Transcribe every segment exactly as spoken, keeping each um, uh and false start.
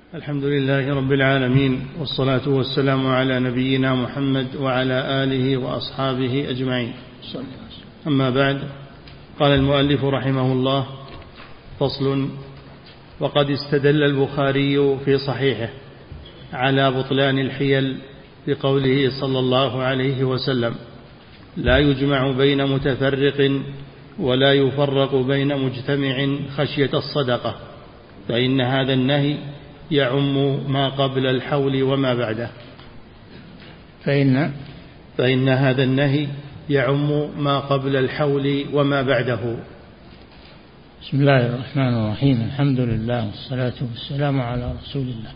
الحمد لله رب العالمين، والصلاة والسلام على نبينا محمد وعلى آله وأصحابه أجمعين. أما بعد، قال المؤلف رحمه الله: فصل. وقد استدل البخاري في صحيحه على بطلان الحيل بقوله صلى الله عليه وسلم: لا يجمع بين متفرق ولا يفرق بين مجتمع خشية الصدقة، فإن هذا النهي يعم ما قبل الحول وما بعده. فإن فإن هذا النهي يعم ما قبل الحول وما بعده. بسم الله الرحمن الرحيم. الحمد لله والصلاة والسلام على رسول الله.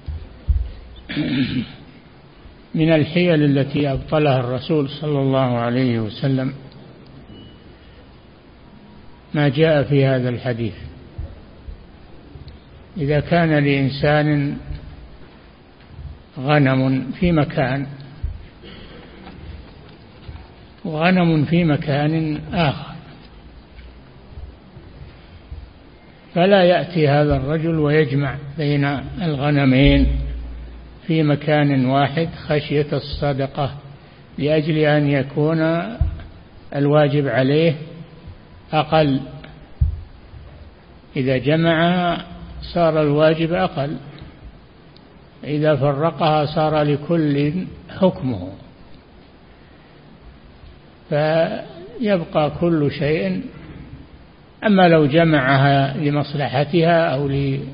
من الحيل التي أبطلها الرسول صلى الله عليه وسلم ما جاء في هذا الحديث. إذا كان لإنسان غنم في مكان وغنم في مكان آخر، فلا يأتي هذا الرجل ويجمع بين الغنمين في مكان واحد خشية الصدقة، لأجل أن يكون الواجب عليه أقل. إذا جمع صار الواجب أقل، إذا فرقها صار لكل حكمه، فيبقى كل شيء. أما لو جمعها لمصلحتها أو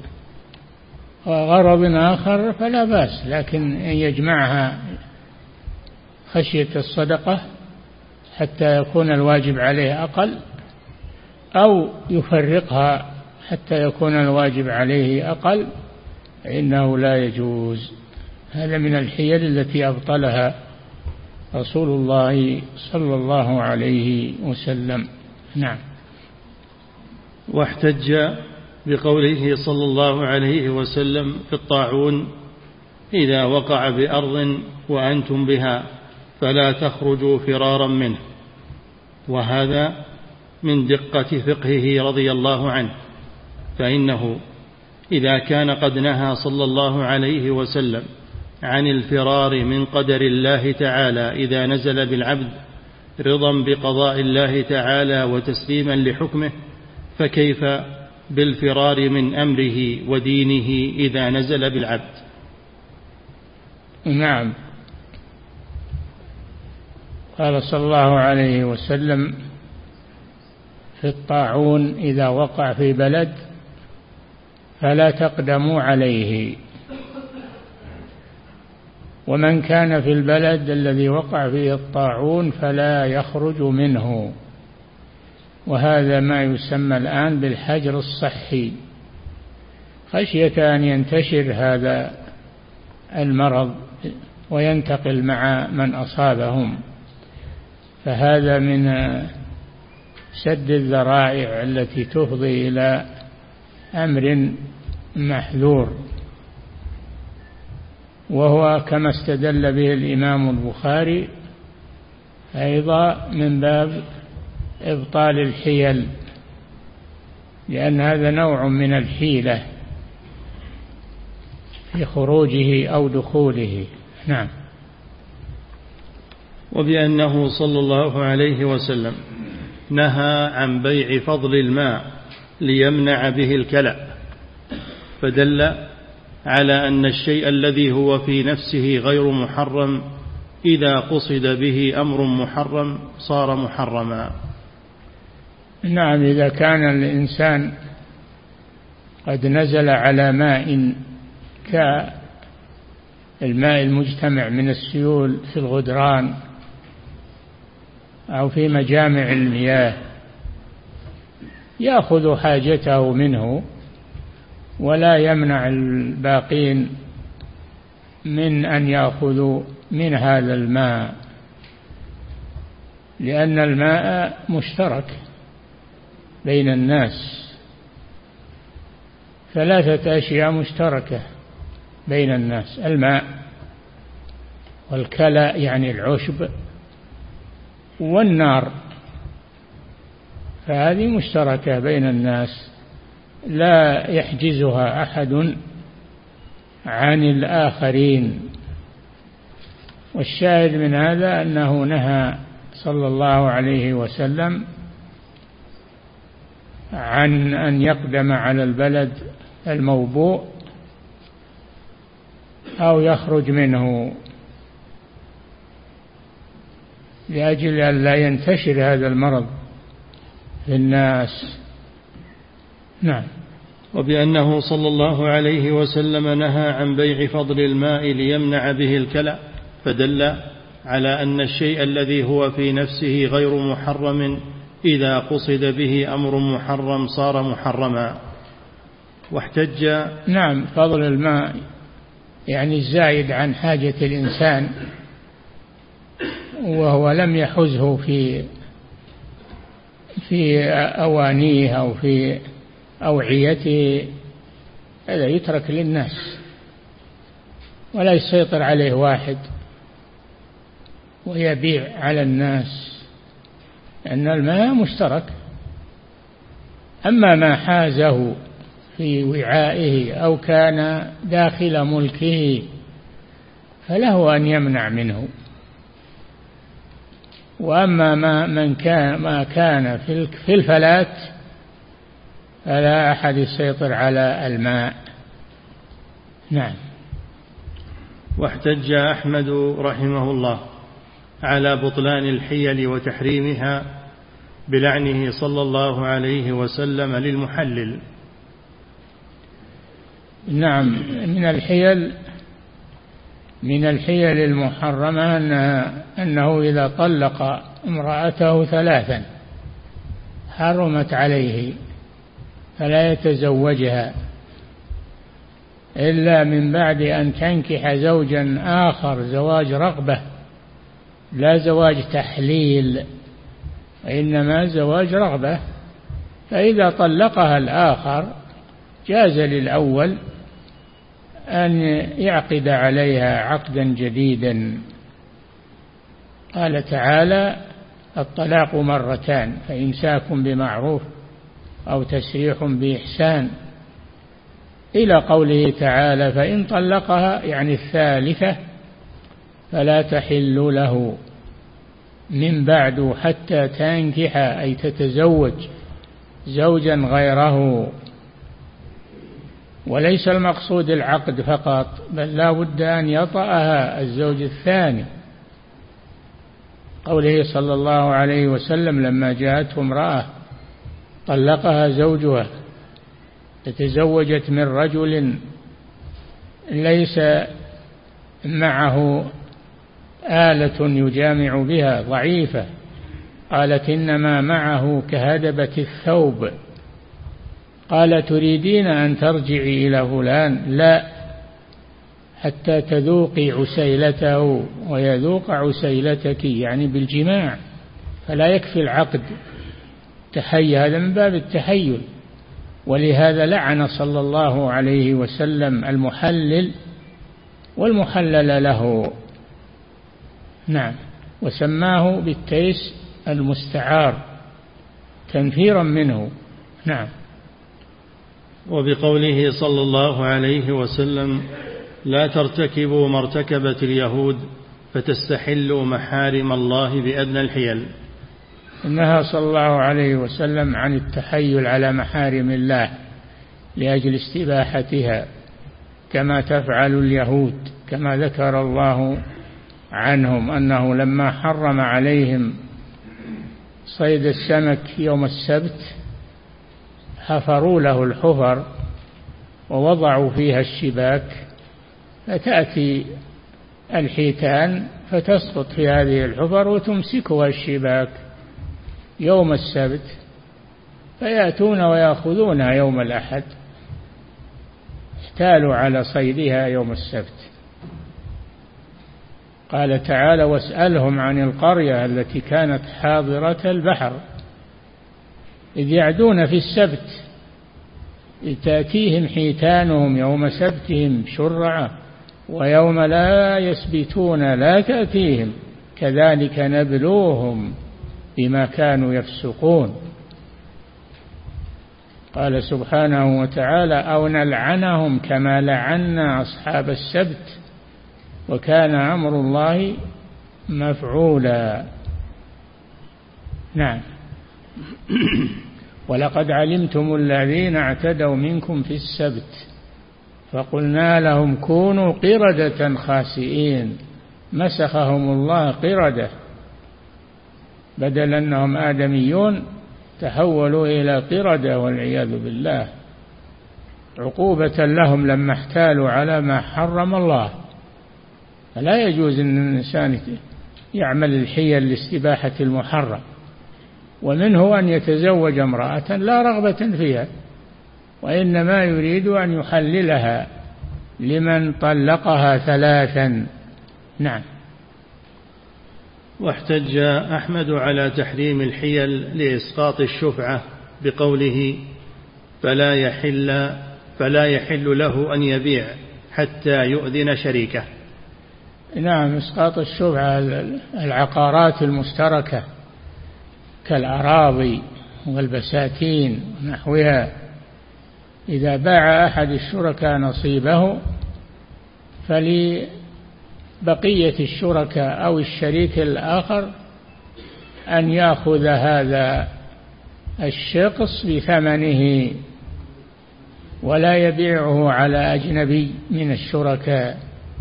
لغرض آخر فلا بأس، لكن أن يجمعها خشية الصدقة حتى يكون الواجب عليه أقل، أو يفرقها حتى يكون الواجب عليه أقل، إنه لا يجوز. هذا من الحيل التي أبطلها رسول الله صلى الله عليه وسلم. نعم. واحتج بقوله صلى الله عليه وسلم في الطاعون: إذا وقع بأرض وأنتم بها فلا تخرجوا فرارا منه. وهذا من دقة فقهه رضي الله عنه، فإنه إذا كان قد نهى صلى الله عليه وسلم عن الفرار من قدر الله تعالى إذا نزل بالعبد رضا بقضاء الله تعالى وتسليما لحكمه، فكيف بالفرار من أمره ودينه إذا نزل بالعبد؟ نعم. قال صلى الله عليه وسلم في الطاعون: إذا وقع في بلد فلا تقدموا عليه. ومن كان في البلد الذي وقع فيه الطاعون فلا يخرج منه. وهذا ما يسمى الآن بالحجر الصحي، خشية أن ينتشر هذا المرض وينتقل مع من أصابهم. فهذا من سد الذرائع التي تفضي إلى أمر محذور، وهو كما استدل به الإمام البخاري أيضا من باب إبطال الحيل، لأن هذا نوع من الحيلة في خروجه أو دخوله. نعم. وبأنه صلى الله عليه وسلم نهى عن بيع فضل الماء ليمنع به الكلى، فدل على أن الشيء الذي هو في نفسه غير محرم إذا قصد به أمر محرم صار محرما. نعم. إذا كان الإنسان قد نزل على ماء كالماء المجتمع من السيول في الغدران أو في مجامع المياه، يأخذ حاجته منه ولا يمنع الباقين من أن يأخذوا من هذا الماء، لأن الماء مشترك بين الناس. ثلاثة أشياء مشتركة بين الناس: الماء والكلى يعني العشب والنار، فهذه مشتركة بين الناس لا يحجزها أحد عن الآخرين. والشاهد من هذا أنه نهى صلى الله عليه وسلم عن أن يقدم على البلد الموبوء أو يخرج منه لأجل أن لا ينتشر هذا المرض في الناس. نعم. وبأنه صلى الله عليه وسلم نهى عن بيع فضل الماء ليمنع به الكلى، فدل على أن الشيء الذي هو في نفسه غير محرم إذا قصد به أمر محرم صار محرما. واحتج نعم فضل الماء يعني الزايد عن حاجة الإنسان وهو لم يحزه في في أوانيه أو في أوعيته، هذا يترك للناس ولا يسيطر عليه واحد ويبيع على الناس، لأن الماء مشترك. أما ما حازه في وعائه أو كان داخل ملكه فله أن يمنع منه. وأما ما من كان ما كان في الفلات فلا أحد يسيطر على الماء. نعم. واحتج أحمد رحمه الله على بطلان الحيل وتحريمها بلعنه صلى الله عليه وسلم للمحلل. نعم من الحيل من الحيل المحرمة أنه إذا طلق امرأته ثلاثا حرمت عليه فلا يتزوجها إلا من بعد أن تنكح زوجا آخر زواج رغبة، لا زواج تحليل وإنما زواج رغبة. فإذا طلقها الآخر جاز للأول أن يعقد عليها عقدا جديدا. قال تعالى: الطلاق مرتان فإمساك بمعروف أو تسريح بإحسان، إلى قوله تعالى: فإن طلقها يعني الثالثة فلا تحل له من بعد حتى تنكح أي تتزوج زوجا غيره. وليس المقصود العقد فقط، بل لا بد أن يطأها الزوج الثاني. قوله صلى الله عليه وسلم لما جاءته امرأة طلقها زوجها تزوجت من رجل ليس معه آلة يجامع بها ضعيفة، قالت: إنما معه كهدبة الثوب. قال: تريدين أن ترجعي إلى فلان؟ لا، حتى تذوقي عسيلته ويذوق عسيلتك، يعني بالجماع، فلا يكفي العقد تحيي، هذا من باب التحيل. ولهذا لعن صلى الله عليه وسلم المحلل والمحلل له. نعم. وسماه بالتيس المستعار تنفيرا منه. نعم. وبقوله صلى الله عليه وسلم: لا ترتكبوا ما ارتكبت اليهود فتستحلوا محارم الله بأدنى الحيل. نهى صلى الله عليه وسلم عن التحيل على محارم الله لأجل استباحتها كما تفعل اليهود، كما ذكر الله عنهم أنه لما حرم عليهم صيد السمك يوم السبت حفروا له الحفر ووضعوا فيها الشباك، فتأتي الحيتان فتسقط في هذه الحفر وتمسكها الشباك يوم السبت، فيأتون ويأخذونها يوم الأحد، احتالوا على صيدها يوم السبت. قال تعالى: واسألهم عن القرية التي كانت حاضرة البحر إذ يعدون في السبت إذ تأتيهم حيتانهم يوم سبتهم شرعا ويوم لا يسبتون لا تأتيهم كذلك نبلوهم بما كانوا يفسقون. قال سبحانه وتعالى أو نلعنهم كما لعنا أصحاب السبت وكان أمر الله مفعولا. نعم. ولقد علمتم الذين اعتدوا منكم في السبت فقلنا لهم كونوا قردة خاسئين مسخهم الله قردة، بدل أنهم آدميون تحولوا إلى قردة والعياذ بالله، عقوبة لهم لما احتالوا على ما حرم الله. فلا يجوز أن الإنسان يعمل الحيل لاستباحة المحرم، ومنه أن يتزوج امرأة لا رغبة فيها، وإنما يريد أن يحللها لمن طلقها ثلاثا. نعم. واحتج أحمد على تحريم الحيل لإسقاط الشفعة بقوله فلا يحل, فلا يحل له أن يبيع حتى يؤذن شريكه. نعم. إسقاط الشفعة العقارات المشتركة كالأراضي والبساتين ونحوها، إذا باع أحد الشركاء نصيبه فلبقية الشركاء أو الشريك الآخر أن يأخذ هذا الشخص بثمنه ولا يبيعه على أجنبي من الشركاء.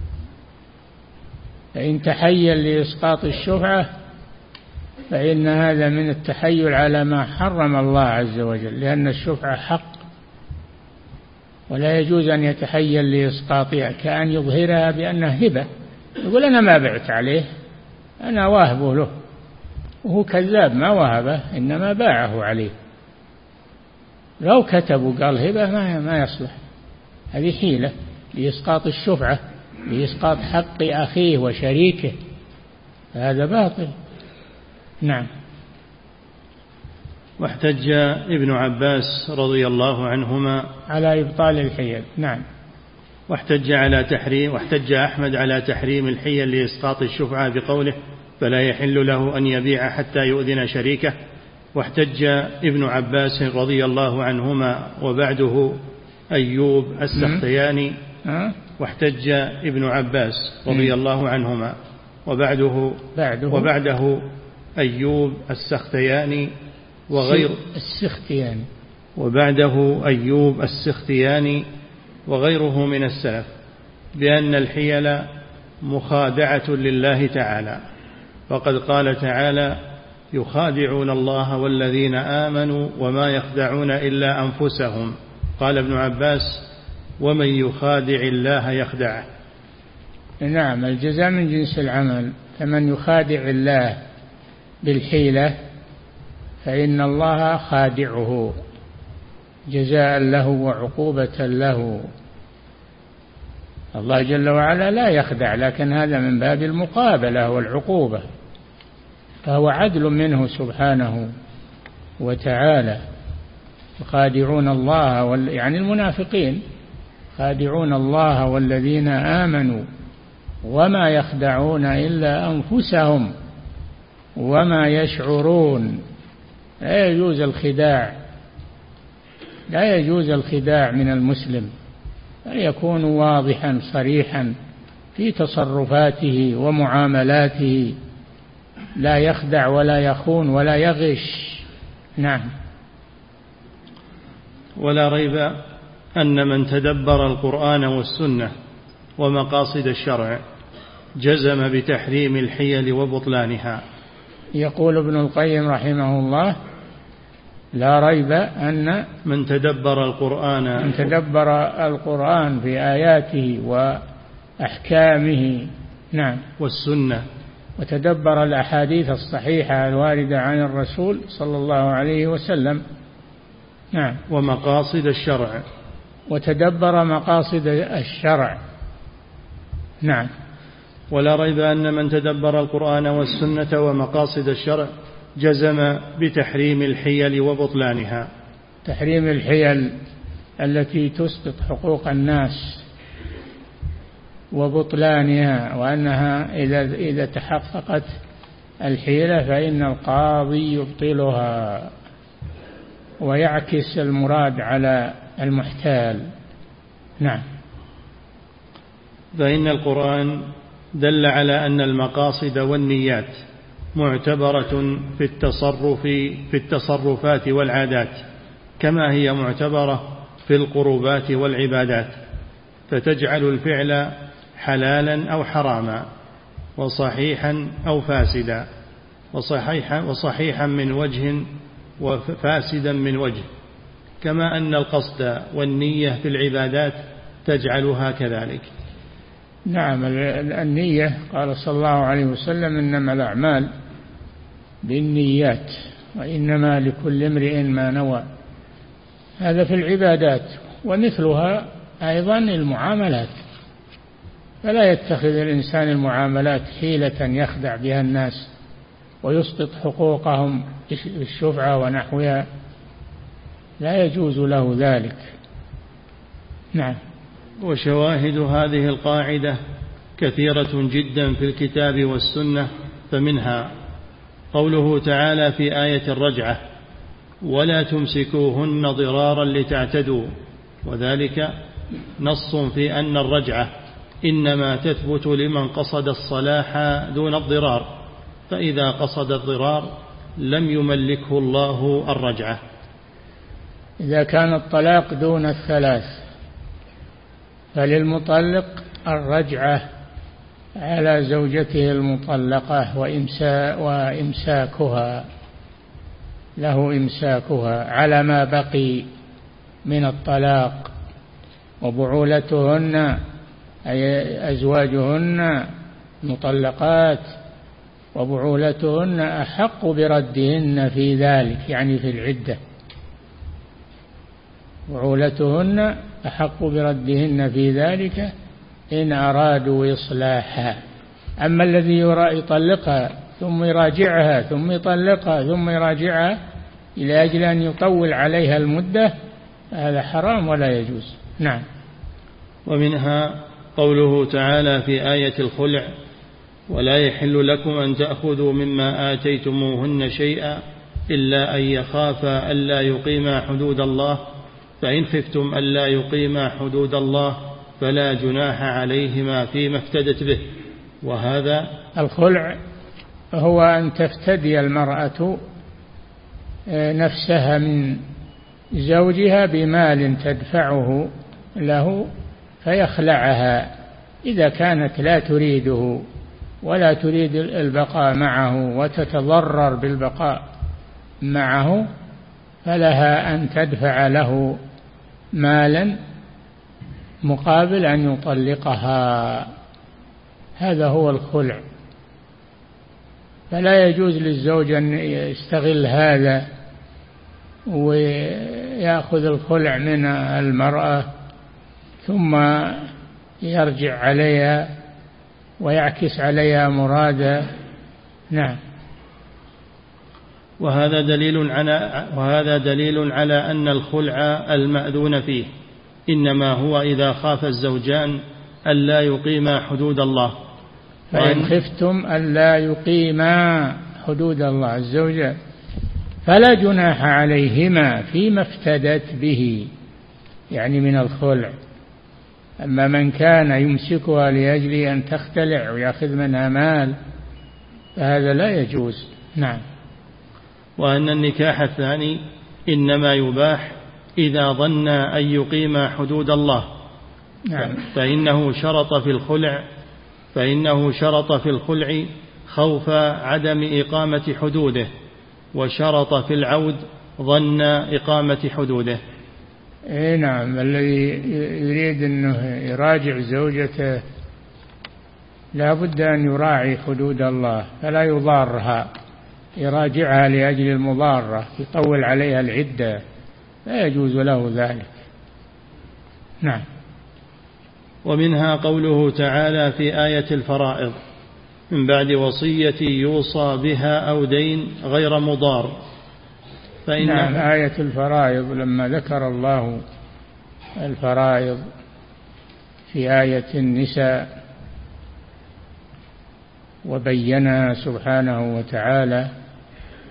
فإن تحيل لإسقاط الشفعة فإن هذا من التحيل على ما حرم الله عز وجل، لأن الشفعة حق ولا يجوز أن يتحيل لإسقاطها، كأن يظهرها بأنها هبة، يقول أنا ما بعت عليه، أنا واهبه له، وهو كذاب ما وهبه إنما باعه عليه. لو كتبوا قال هبة ما ما يصلح، هذه حيلة لإسقاط الشفعة، لإسقاط حق أخيه وشريكه، هذا باطل. نعم. واحتج ابن عباس رضي الله عنهما على إبطال الحيل. نعم. واحتج على تحريم واحتج أحمد على تحريم الحيل لإسقاط الشفعة بقوله فلا يحل له أن يبيع حتى يؤذن شريكه. واحتج ابن عباس رضي الله عنهما وبعده أيوب السختياني. واحتج ابن عباس رضي الله عنهما وبعده بعده وبعده أيوب السختياني وغير السختياني وبعده أيوب السختياني وغيره من السلف بأن الحيل مخادعة لله تعالى، وقد قال تعالى يخادعون الله والذين آمنوا وما يخدعون إلا أنفسهم. قال ابن عباس ومن يخادع الله يخدعه. نعم. الجزاء من جنس العمل، فمن يخادع الله بالحيلة فإن الله خادعه جزاء له وعقوبة له. الله جل وعلا لا يخدع، لكن هذا من باب المقابلة والعقوبة، فهو عدل منه سبحانه وتعالى. يخادعون الله وال... يعني المنافقين خادعون الله والذين آمنوا وما يخدعون إلا أنفسهم وما يشعرون. لا يجوز الخداع، لا يجوز الخداع من المسلم، أن يكون واضحا صريحا في تصرفاته ومعاملاته، لا يخدع ولا يخون ولا يغش. نعم. ولا ريب أن من تدبر القرآن والسنة ومقاصد الشرع جزم بتحريم الحيل وبطلانها. يقول ابن القيم رحمه الله لا ريب أن من تدبر القرآن من تدبر القرآن في آياته وأحكامه نعم والسنة وتدبر الأحاديث الصحيحة الواردة عن الرسول صلى الله عليه وسلم نعم ومقاصد الشرع وتدبر مقاصد الشرع نعم. ولا ريب أن من تدبر القرآن والسنة ومقاصد الشرع جزم بتحريم الحيل وبطلانها. تحريم الحيل التي تسقط حقوق الناس وبطلانها، وأنها إذا إذا تحققت الحيلة فإن القاضي يبطلها. ويعكس المراد على المحتال. نعم. فإن القرآن دل على أن المقاصد والنيات معتبرة في التصرف في التصرفات والعادات كما هي معتبرة في القربات والعبادات، فتجعل الفعل حلالا أو حراما، وصحيحا أو فاسدا، وصحيحا, وصحيحا من وجه وفاسدا من وجه، كما أن القصد والنية في العبادات تجعلها كذلك. نعم. النية قال صلى الله عليه وسلم إنما الأعمال بالنيات وإنما لكل امرئ ما نوى. هذا في العبادات، ومثلها أيضا المعاملات، فلا يتخذ الإنسان المعاملات حيلة يخدع بها الناس ويسقط حقوقهم بالشفعة ونحوها، لا يجوز له ذلك. نعم. وشواهد هذه القاعدة كثيرة جدا في الكتاب والسنة، فمنها قوله تعالى في آية الرجعة: ولا تمسكوهن ضرارا لتعتدوا، وذلك نص في أن الرجعة إنما تثبت لمن قصد الصلاح دون الضرار، فإذا قصد الضرار لم يملكه الله الرجعة. إذا كان الطلاق دون الثلاث فللمطلق الرجعة على زوجته المطلقة وإمساكها، له إمساكها على ما بقي من الطلاق، وبعولتهن أي أزواجهن مطلقات وبعولتهن أحق بردهن في ذلك، يعني في العدة، بعولتهن أحق بردهن في ذلك إن أرادوا إصلاحا. أما الذي يطلقها ثم يراجعها ثم يطلقها ثم يراجعها إلى أجل أن يطول عليها المدة، هذا حرام ولا يجوز. نعم. ومنها قوله تعالى في آية الخلع: ولا يحل لكم أن تأخذوا مما آتيتموهن شيئا إلا أن يخافا ألا يقيما حدود الله، فإن خفتم ألا يقيما حدود الله فلا جناح عليهما فيما افتدت به. وهذا الخلع هو أن تفتدي المرأة نفسها من زوجها بمال تدفعه له فيخلعها إذا كانت لا تريده ولا تريد البقاء معه وتتضرر بالبقاء معه، فلها أن تدفع له مالا مقابل أن يطلقها. هذا هو الخلع. فلا يجوز للزوج أن يستغل هذا ويأخذ الخلع من المرأة ثم يرجع عليها ويعكس عليها مراده. نعم. وهذا دليل على وهذا دليل على أن الخلع المأذون فيه إنما هو إذا خاف الزوجان ألا يقيما حدود الله. فإن خفتم ألا يقيما حدود الله الزوجة فلا جناح عليهما فيما افتدت به، يعني من الخلع. أما من كان يمسكها لأجل أن تختلع ويأخذ منها مال فهذا لا يجوز. نعم. وأن النكاح الثاني إنما يباح إذا ظن أن يقيم حدود الله. نعم. فإنه شرط في الخلع فإنه شرط في الخلع خوف عدم إقامة حدوده، وشرط في العود ظن إقامة حدوده. إيه نعم. الذي يريد أنه يراجع زوجته لا بد أن يراعي حدود الله، فلا يضارها، يراجعها لأجل المضارة، يطول عليها العدة، لا يجوز له ذلك. نعم. ومنها قوله تعالى في آية الفرائض: من بعد وصية يوصى بها أو دين غير مضار. فإن نعم. آية الفرائض لما ذكر الله الفرائض في آية النساء وبينها سبحانه وتعالى،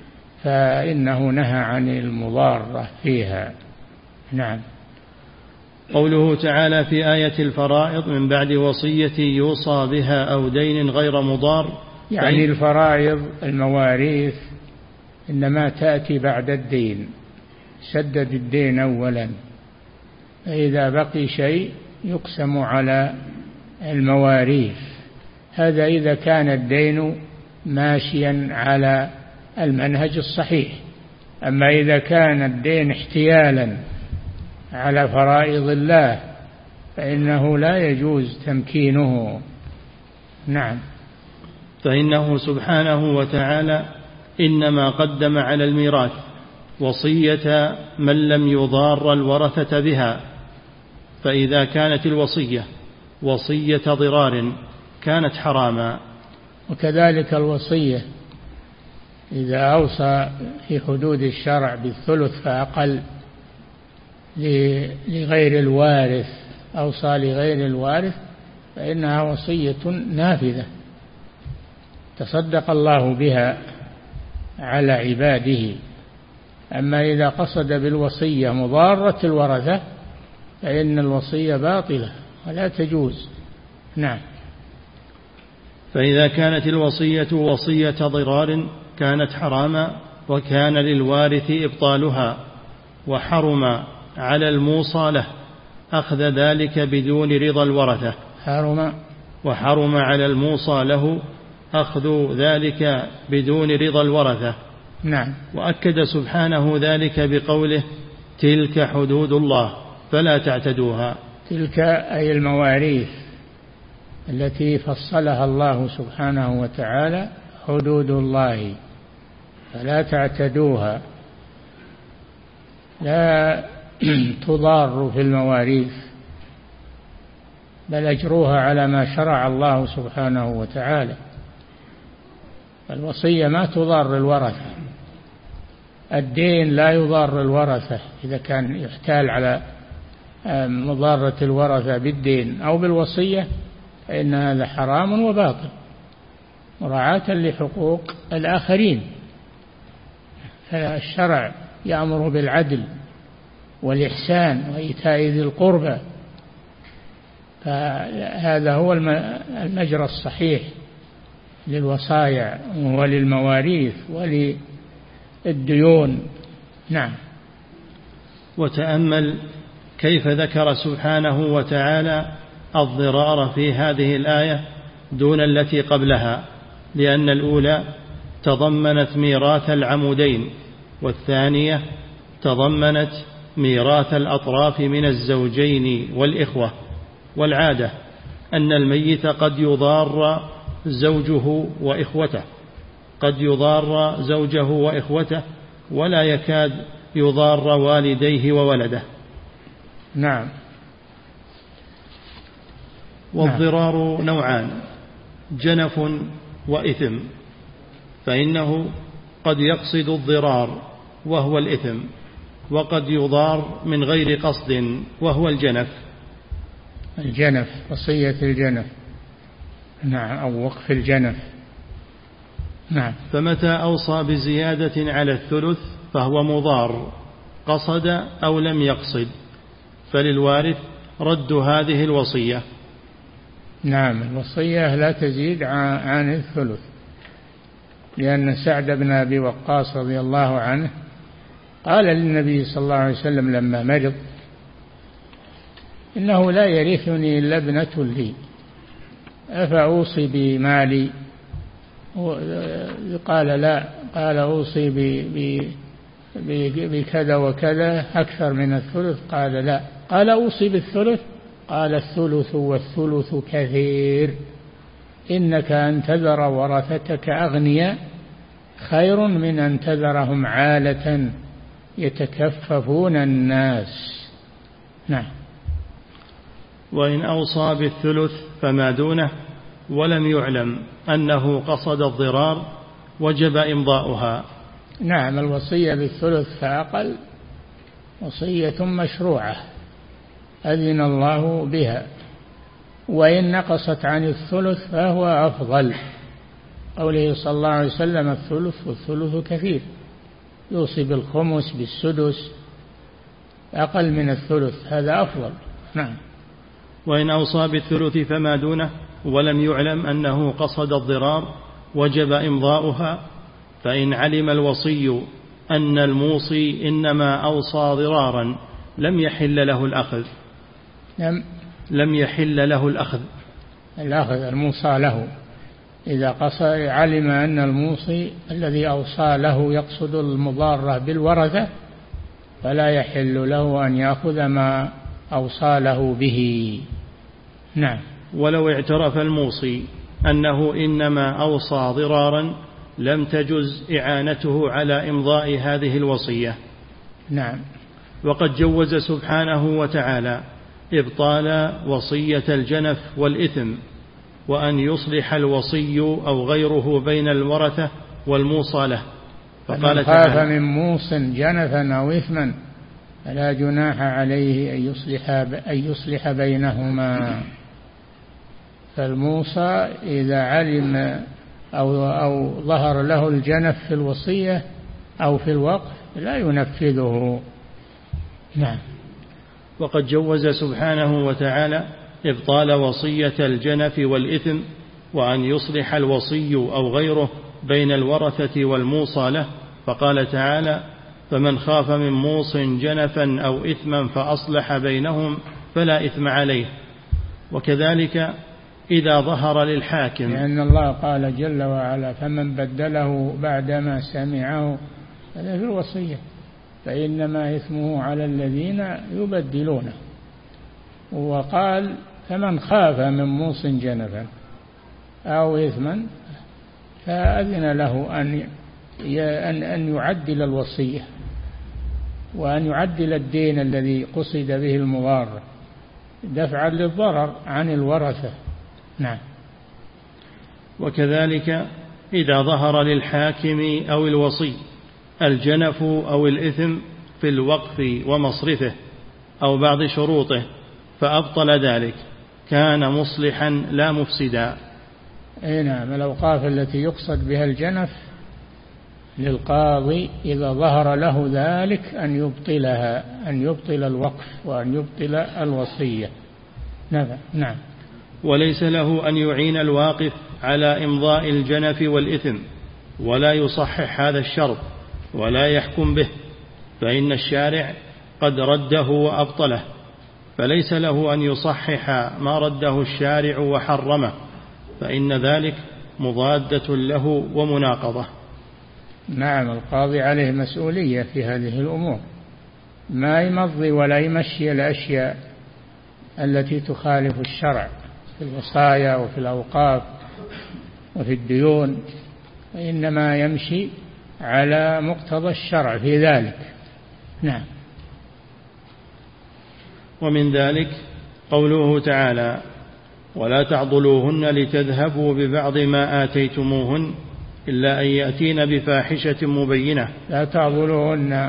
فإنه نهى عن المضارة فيها. نعم. قوله تعالى في آية الفرائض من بعد وصية يوصى بها أو دين غير مضار، يعني الفرائض المواريث إنما تأتي بعد الدين، سدد الدين أولا، فإذا بقي شيء يقسم على المواريث. هذا إذا كان الدين ماشيا على المنهج الصحيح. أما إذا كان الدين احتيالا على فرائض الله فإنه لا يجوز تمكينه. نعم. فإنه سبحانه وتعالى إنما قدم على الميراث وصية من لم يضار الورثة بها، فإذا كانت الوصية وصية ضرار كانت حراما. وكذلك الوصية إذا أوصى في حدود الشرع بالثلث فأقل لغير الوارث، أوصى لغير الوارث، فإنها وصية نافذة تصدق الله بها على عباده. أما إذا قصد بالوصية مضارة الورثة فإن الوصية باطلة ولا تجوز. نعم. فإذا كانت الوصية وصية ضرار كانت حراما، وكان للوارث إبطالها، وحرم على الموصى له أخذ ذلك بدون رضا الورثة. حرم وحرم على الموصى له أخذ ذلك بدون رضا الورثة. نعم. وأكد سبحانه ذلك بقوله تلك حدود الله فلا تعتدوها. تلك أي المواريث التي فصلها الله سبحانه وتعالى حدود الله فلا تعتدوها. لا تضار في المواريث بل أجروها على ما شرع الله سبحانه وتعالى. الوصية ما تضار الورثة، الدين لا يضار الورثة إذا كان يحتال على مضارة الورثة بالدين أو بالوصية فإن هذا حرام وباطل مراعاة لحقوق الآخرين. فالشرع يأمر بالعدل والإحسان وإيتاء ذي القربى، فهذا هو المجرى الصحيح للوصايا وللمواريث وللديون. نعم. وتأمل كيف ذكر سبحانه وتعالى الضرار في هذه الآية دون التي قبلها، لأن الأولى تضمنت ميراث العمودين، والثانية تضمنت ميراث الأطراف من الزوجين والإخوة. والعادة أن الميت قد يضار زوجه وإخوته قد يضار زوجه وإخوته ولا يكاد يضار والديه وولده. نعم. والضرار نوعان، جنف وإثم، فإنه قد يقصد الضرار وهو الإثم، وقد يضار من غير قصد وهو الجنف. الجنف وصية الجنف. نعم. أو وقف الجنف. نعم. فمتى أوصى بزيادة على الثلث فهو مضار قصد أو لم يقصد، فللوارث رد هذه الوصية. نعم. الوصية لا تزيد عن الثلث، لأن سعد بن أبي وقاص رضي الله عنه قال للنبي صلى الله عليه وسلم لما مرض إنه لا يرثني إلا ابنة لي أفأوصي بمالي؟ قال لا. قال أوصي بكذا وكذا أكثر من الثلث؟ قال لا. قال أوصي بالثلث؟ قال الثلث والثلث كثير، إنك أن تذر ورثتك أغنياء خير من أن تذرهم عالة يتكففون الناس. نعم. وإن أوصى بالثلث فما دونه ولم يعلم أنه قصد الضرار وجب إمضاؤها. نعم. الوصية بالثلث فأقل وصية مشروعة أذن الله بها، وإن نقصت عن الثلث فهو أفضل، قوله صلى الله عليه وسلم الثلث والثلث كثير. يوصي بالخمس بالسدس أقل من الثلث، هذا أفضل. نعم. وإن أوصى بالثلث فما دونه ولم يعلم أنه قصد الضرار وجب إمضاؤها، فإن علم الوصي أن الموصي إنما أوصى ضرارا لم يحل له الأخذ. لم لم يحل له الأخذ الأخذ الموصى له، إذا قصد علم أن الموصي الذي أوصى له يقصد المضارة بالورثة فلا يحل له أن يأخذ ما أوصى له به. نعم. ولو اعترف الموصي أنه إنما أوصى ضرارا لم تجز إعانته على إمضاء هذه الوصية. نعم. وقد جوز سبحانه وتعالى إبطال وصية الجنف والإثم، وأن يصلح الوصي أو غيره بين الورثة والموصى له، فقال خاف من موص جنفا أو إثما فلا جناح عليه أن يصلح, أن يصلح بينهما. فالموصى إذا علم أو, أو ظهر له الجنف في الوصية أو في الوقف لا ينفذه. نعم. وقد جوز سبحانه وتعالى إبطال وصية الجنف والإثم، وأن يصلح الوصي أو غيره بين الورثة والموصى له، فقال تعالى فمن خاف من موص جنفا أو إثما فأصلح بينهم فلا إثم عليه. وكذلك إذا ظهر للحاكم، لأن الله قال جل وعلا فمن بدله بعدما سمعه هذا في الوصية فإنما إثمه على الذين يبدلونه. وقال فمن خاف من موص جنفا أو إثما فأذن له أن أن يعدل الوصية وأن يعدل الدين الذي قصد به المضار دفعا للضرر عن الورثة. نعم. وكذلك إذا ظهر للحاكم أو الوصي الجنف أو الإثم في الوقف ومصرفه أو بعض شروطه فأبطل ذلك كان مصلحا لا مفسدا. أي نعم. الأوقاف التي يقصد بها الجنف للقاضي إذا ظهر له ذلك أن يبطلها، أن يبطل الوقف وأن يبطل الوصية. نعم. وليس له أن يعين الواقف على إمضاء الجنف والإثم ولا يصحح هذا الشرط ولا يحكم به، فإن الشارع قد رده وأبطله، فليس له أن يصحح ما رده الشارع وحرمه، فإن ذلك مضادة له ومناقضة. نعم. القاضي عليه مسؤولية في هذه الأمور، ما يمضي ولا يمشي الأشياء التي تخالف الشرع في الوصايا وفي الأوقاف وفي الديون، وإنما يمشي على مقتضى الشرع في ذلك. نعم. ومن ذلك قوله تعالى ولا تعضلوهن لتذهبوا ببعض ما آتيتموهن إلا أن يأتين بفاحشة مبينة. لا تعضلوهن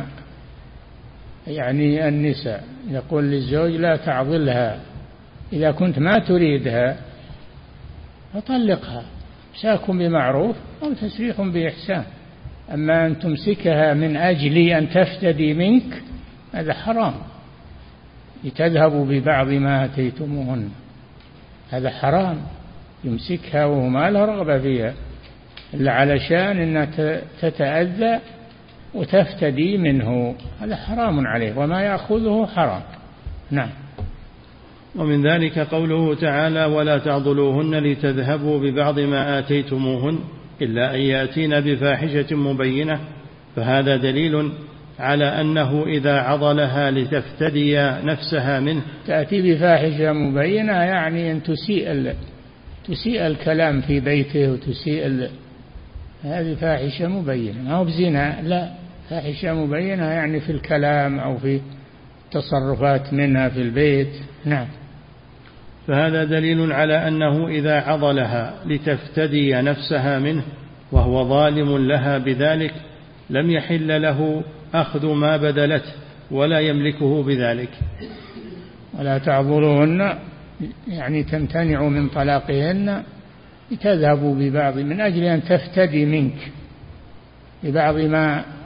يعني النساء، يقول للزوج لا تعضلها، إذا كنت ما تريدها فطلقها، إمساك بمعروف أو تسريح بإحسان. أما أن تمسكها من أجل أن تفتدي منك هذا حرام. لتذهبوا ببعض ما آتيتموهن هذا حرام، يمسكها وهو ما له رغبة فيها إلا علشان أنها تتأذى وتفتدي منه، هذا حرام عليه، وما يأخذه حرام. نعم. ومن ذلك قوله تعالى ولا تعضلوهن لتذهبوا ببعض ما آتيتموهن إلا أن يأتين بفاحشة مبينة، فهذا دليل على أنه إذا عضلها لتفتدي نفسها منه. تأتي بفاحشة مبينة يعني أن تسيء تسيء الكلام في بيته وتسيء، هذه فاحشة مبينة، ما هو بزنا، لا، فاحشة مبينة يعني في الكلام أو في تصرفات منها في البيت. نعم. فهذا دليل على أنه إذا عضلها لتفتدي نفسها منه وهو ظالم لها بذلك لم يحل له أخذ ما بدلته ولا يملكه بذلك. ولا تعضلوهن يعني تمتنع من طلاقهن لتذهبوا ببعض من أجل أن تفتدي منك ببعض ما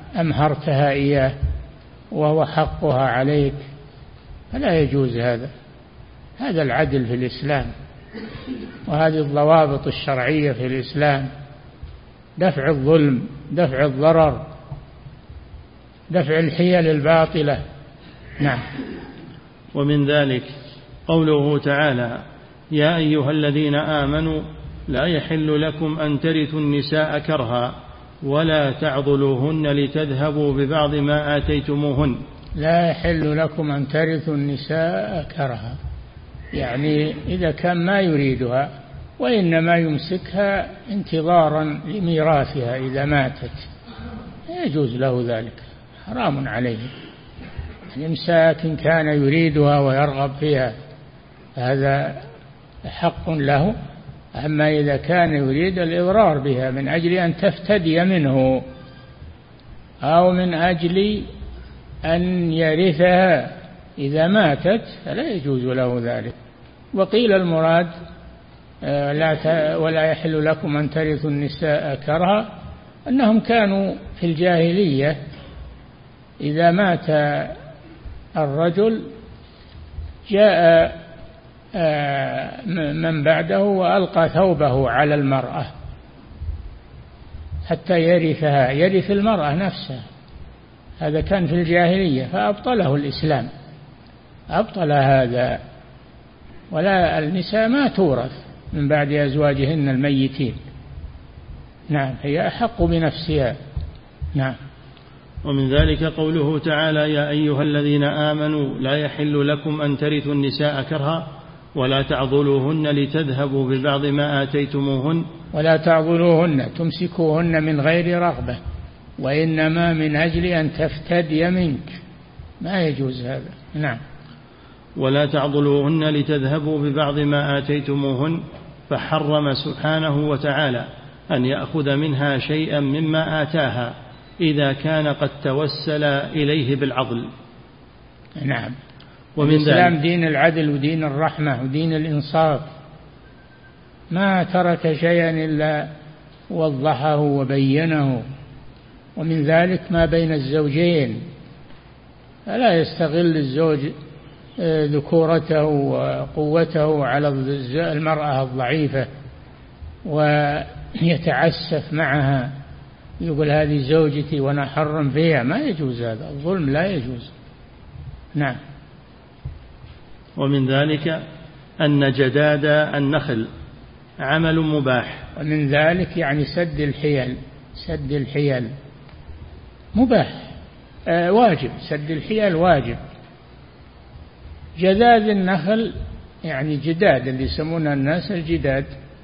أمهرتها إياه وهو حقها عليك، فلا يجوز هذا. هذا العدل في الإسلام، وهذه الضوابط الشرعية في الإسلام: دفع الظلم، دفع الضرر، دفع الحيل الباطلة. نعم. ومن ذلك قوله تعالى: يا أيها الذين آمنوا لا يحل لكم أن ترثوا النساء كرها ولا تعضلوهن لتذهبوا ببعض ما آتيتموهن. لا يحل لكم أن ترثوا النساء كرها، يعني إذا كان ما يريدها وإنما يمسكها انتظارا لميراثها إذا ماتت، يجوز له ذلك، حرام عليه. الإمساك إن كان يريدها ويرغب فيها هذا حق له، أما إذا كان يريد الإضرار بها من أجل أن تفتدي منه أو من أجل أن يرثها إذا ماتت فلا يجوز له ذلك. وقيل المراد لا ولا يحل لكم أن ترثوا النساء كرها أنهم كانوا في الجاهلية إذا مات الرجل جاء من بعده وألقى ثوبه على المرأة حتى يرثها، يرث المرأة نفسها. هذا كان في الجاهلية فأبطله الإسلام، أبطل هذا. ولا النساء ما تورث من بعد أزواجهن الميتين. نعم، هي أحق بنفسها. نعم. ومن ذلك قوله تعالى: يا أيها الذين آمنوا لا يحل لكم أن ترثوا النساء كرها ولا تعضلوهن لتذهبوا ببعض ما آتيتموهن. ولا تعضلوهن، تمسكوهن من غير رغبة وإنما من أجل أن تفتدي منك، ما يجوز هذا. نعم. ولا تعضلوهن لتذهبوا ببعض ما آتيتموهن، فحرم سبحانه وتعالى أن يأخذ منها شيئا مما آتاها إذا كان قد توسل إليه بالعضل. نعم. ومن الإسلام دين العدل ودين الرحمة ودين الإنصاف، ما ترك شيئا إلا وضحه وبينه. ومن ذلك ما بين الزوجين، فلا يستغل الزوج ذكورته وقوته على المرأة الضعيفة ويتعسف معها، يقول هذه زوجتي وأنا حرم فيها، ما يجوز هذا، الظلم لا يجوز. نعم. ومن ذلك أن جداد النخل عمل مباح. ومن ذلك يعني سد الحيل، سد الحيل مباح، آه واجب، سد الحيل واجب. جداد النخل يعني جداد اللي يسمونه الناس الجداد،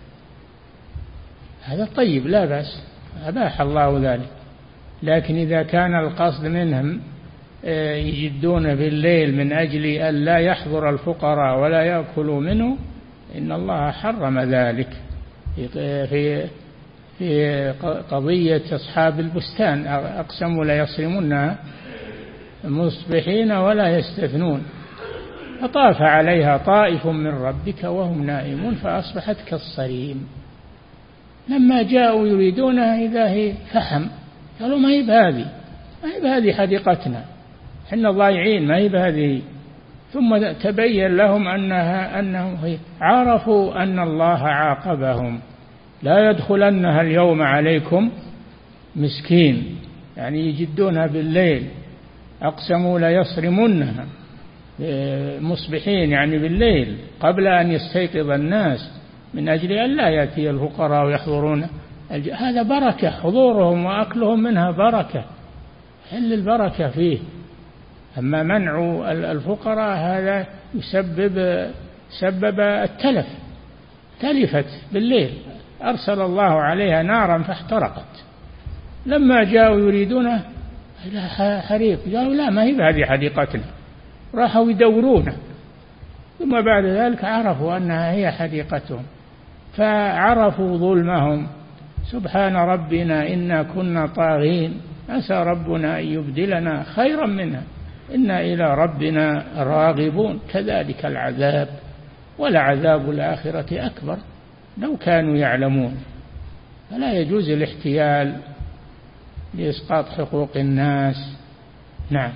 هذا طيب لا بأس، أباح الله ذلك. لكن إذا كان القصد منهم يجدون بالليل من أجل أن لا يحضر الفقراء ولا يأكلوا منه، إن الله حرم ذلك في في قضية أصحاب البستان، أقسموا لا يصرمونها مصبحين ولا يستثنون، فطاف عليها طائف من ربك وهم نائمون فأصبحت كالصريم. لما جاءوا يريدونها إذا هي فحم، قالوا ما هي بهذه، ما هي بهذه حديقتنا، إحنا ضايعين، ما هي بهذه. ثم تبين لهم أنها أنهم هي، عرفوا أن الله عاقبهم: لا يدخلنها اليوم عليكم مسكين، يعني يجدونها بالليل. أقسموا لا يصرمونها مصبحين، يعني بالليل قبل أن يستيقظ الناس، من أجل أن لا يأتي الفقراء ويحضرون. هذا بركة، حضورهم وأكلهم منها بركة، حل البركة فيه. أما منع الفقراء هذا يسبب سبب التلف، تلفت بالليل، أرسل الله عليها نارا فاحترقت. لما جاءوا يريدونه حريق، قالوا لا ما هي بهذه حديقتنا، راحوا يدورونه، ثم بعد ذلك عرفوا أنها هي حديقتهم، فعرفوا ظلمهم. سبحان ربنا إنا كنا طاغين، عسى ربنا أن يبدلنا خيرا منها إنا إلى ربنا راغبون. كذلك العذاب، ولعذاب الآخرة أكبر لو كانوا يعلمون. فلا يجوز الاحتيال لإسقاط حقوق الناس. نعم.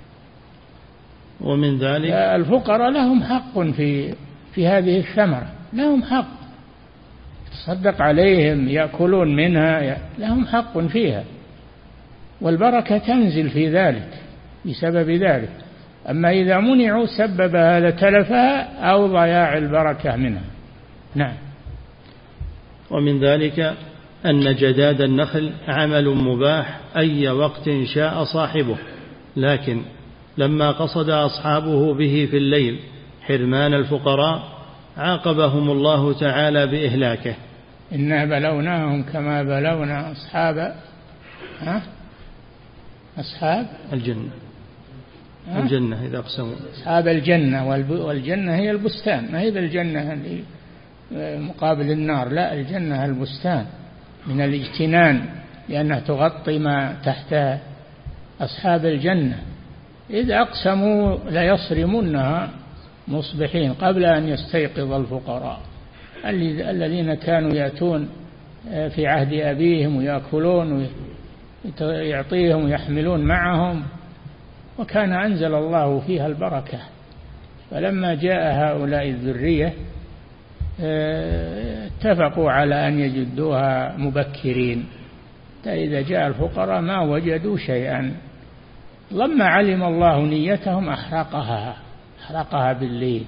ومن ذلك الفقراء لهم حق في في هذه الثمرة، لهم حق تصدق عليهم يأكلون منها، لهم حق فيها، والبركة تنزل في ذلك بسبب ذلك. أما إذا منعوا سبب هذا تلفها أو ضياع البركة منها. نعم. ومن ذلك أن جداد النخل عمل مباح أي وقت شاء صاحبه، لكن لما قصد أصحابه به في الليل حرمان الفقراء عاقبهم الله تعالى بإهلاكه. إنا بلوناهم كما بلونا أصحاب ها؟ أصحاب الجنة ها؟ الجنة إذا أقسموا أصحاب الجنة، والجنة هي البستان، ما هي بالجنة اللي مقابل النار، لا، الجنة البستان من الاجتنان لأنها تغطي ما تحتها. أصحاب الجنة إذا أقسموا ليصرمنها مصبحين قبل أن يستيقظ الفقراء الذين كانوا يأتون في عهد أبيهم ويأكلون ويعطيهم ويحملون معهم، وكان أنزل الله فيها البركة. فلما جاء هؤلاء الذرية اتفقوا على أن يجدوها مبكرين، إذا جاء الفقراء ما وجدوا شيئا. لما علم الله نيتهم أحرقها أحرقها بالليل،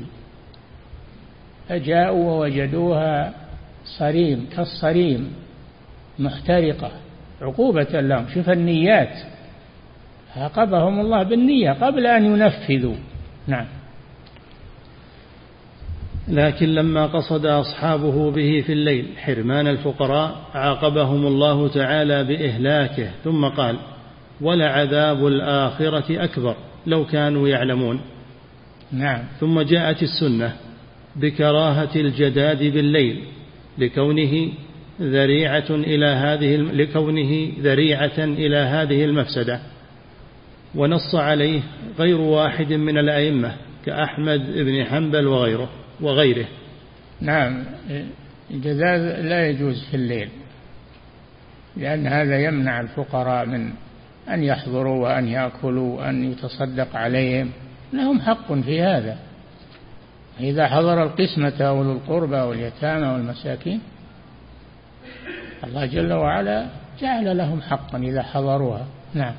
فجاءوا ووجدوها صريم كالصريم محترقة عقوبة لهم. شوف النيات، عاقبهم الله بالنية قبل أن ينفذوا. نعم. لكن لما قصد أصحابه به في الليل حرمان الفقراء عاقبهم الله تعالى بإهلاكه، ثم قال: ولعذاب الآخرة أكبر لو كانوا يعلمون. نعم. ثم جاءت السنة بكراهة الجداد بالليل لكونه ذريعة إلى هذه لكونه ذريعة إلى هذه المفسدة، ونص عليه غير واحد من الأئمة كأحمد بن حنبل وغيره وغيره. نعم. الجداد لا يجوز في الليل، لأن هذا يمنع الفقراء من أن يحضروا وأن يأكلوا وأن يتصدق عليهم، لهم حق في هذا. إذا حضر القسمة أولو القربى واليتامى والمساكين الله جل وعلا جعل لهم حقا إذا حضروها. نعم.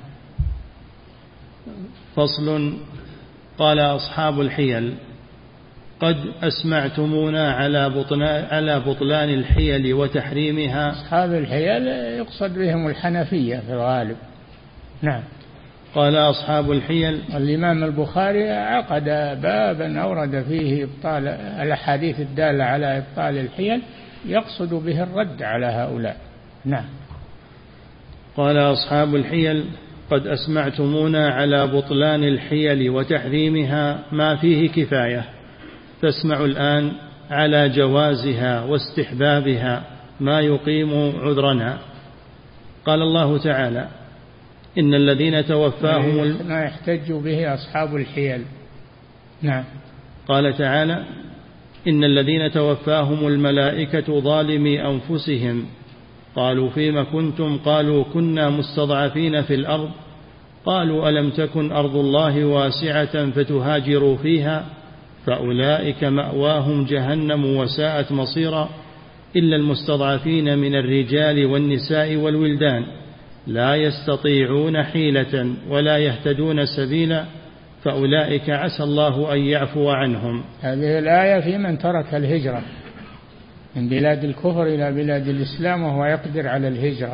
فصل. قال أصحاب الحيل: قد أسمعتمونا على بطلان, على بطلان الحيل وتحريمها. أصحاب الحيل يقصد بهم الحنفية في الغالب. نعم. قال أصحاب الحيل. الإمام البخاري عقد بابا أورد فيه إبطال الأحاديث الدالة على إبطال الحيل، يقصد به الرد على هؤلاء. نعم. قال أصحاب الحيل: قد أسمعتمونا على بطلان الحيل وتحريمها ما فيه كفاية، فاسمعوا الآن على جوازها واستحبابها ما يقيم عذرنا. قال الله تعالى: إن الذين توفاهم ما يحتج به أصحاب الحيل. نعم. قال تعالى: إن الذين توفاهم الملائكة ظالمي أنفسهم قالوا فيما كنتم قالوا كنا مستضعفين في الأرض قالوا ألم تكن أرض الله واسعة فتهاجروا فيها فأولئك مأواهم جهنم وساءت مصيرا إلا المستضعفين من الرجال والنساء والولدان لا يستطيعون حيلة ولا يهتدون سبيلا فأولئك عسى الله أن يعفو عنهم. هذه الآية في من ترك الهجرة من بلاد الكفر إلى بلاد الإسلام وهو يقدر على الهجرة،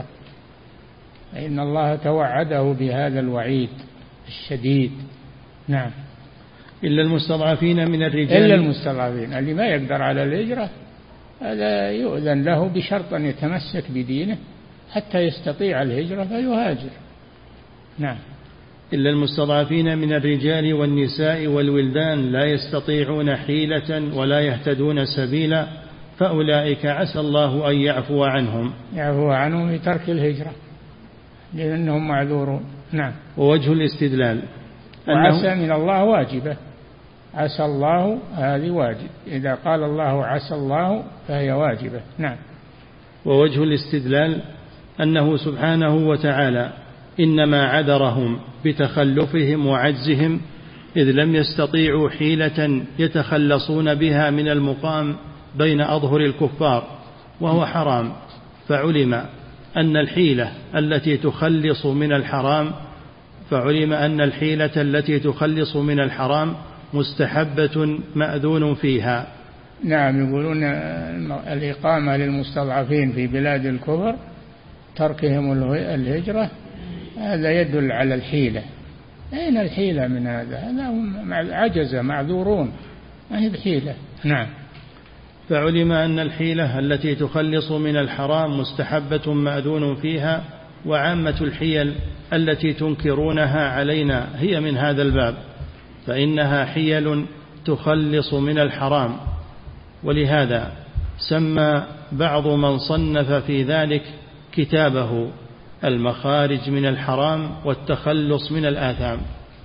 فإن الله توعده بهذا الوعيد الشديد. نعم. إلا المستضعفين من الرجال. إلا المستضعفين اللي ما يقدر على الهجرة هذا يؤذن له بشرط أن يتمسك بدينه حتى يستطيع الهجرة فيهاجر. نعم. إلا المستضعفين من الرجال والنساء والولدان لا يستطيعون حيلة ولا يهتدون سبيلا فأولئك عسى الله أن يعفو عنهم. يعفو عنهم بترك الهجرة لأنهم معذورون. نعم. ووجه الاستدلال وعسى من الله واجبة، عسى الله هذه واجب، إذا قال الله عسى الله فهي واجبة. نعم. ووجه الاستدلال أنه سبحانه وتعالى إنما عذرهم بتخلفهم وعجزهم، إذ لم يستطيعوا حيلة يتخلصون بها من المقام بين أظهر الكفار، وهو حرام. فعلم أن الحيلة التي تخلص من الحرام فعلم أن الحيلة التي تخلص من الحرام مستحبة مأذون فيها. نعم، يقولون الإقامة للمستضعفين في بلاد الكفر، تركهم الهجرة، هذا يدل على الحيلة. أين الحيلة من هذا؟ هذا هم عجز معذورون، ما هي بحيلة. نعم. فعلم أن الحيلة التي تخلص من الحرام مستحبة مأذون فيها، وعامة الحيل التي تنكرونها علينا هي من هذا الباب، فإنها حيل تخلص من الحرام. ولهذا سمى بعض من صنف في ذلك كتابه المخارج من الحرام والتخلص من الآثام.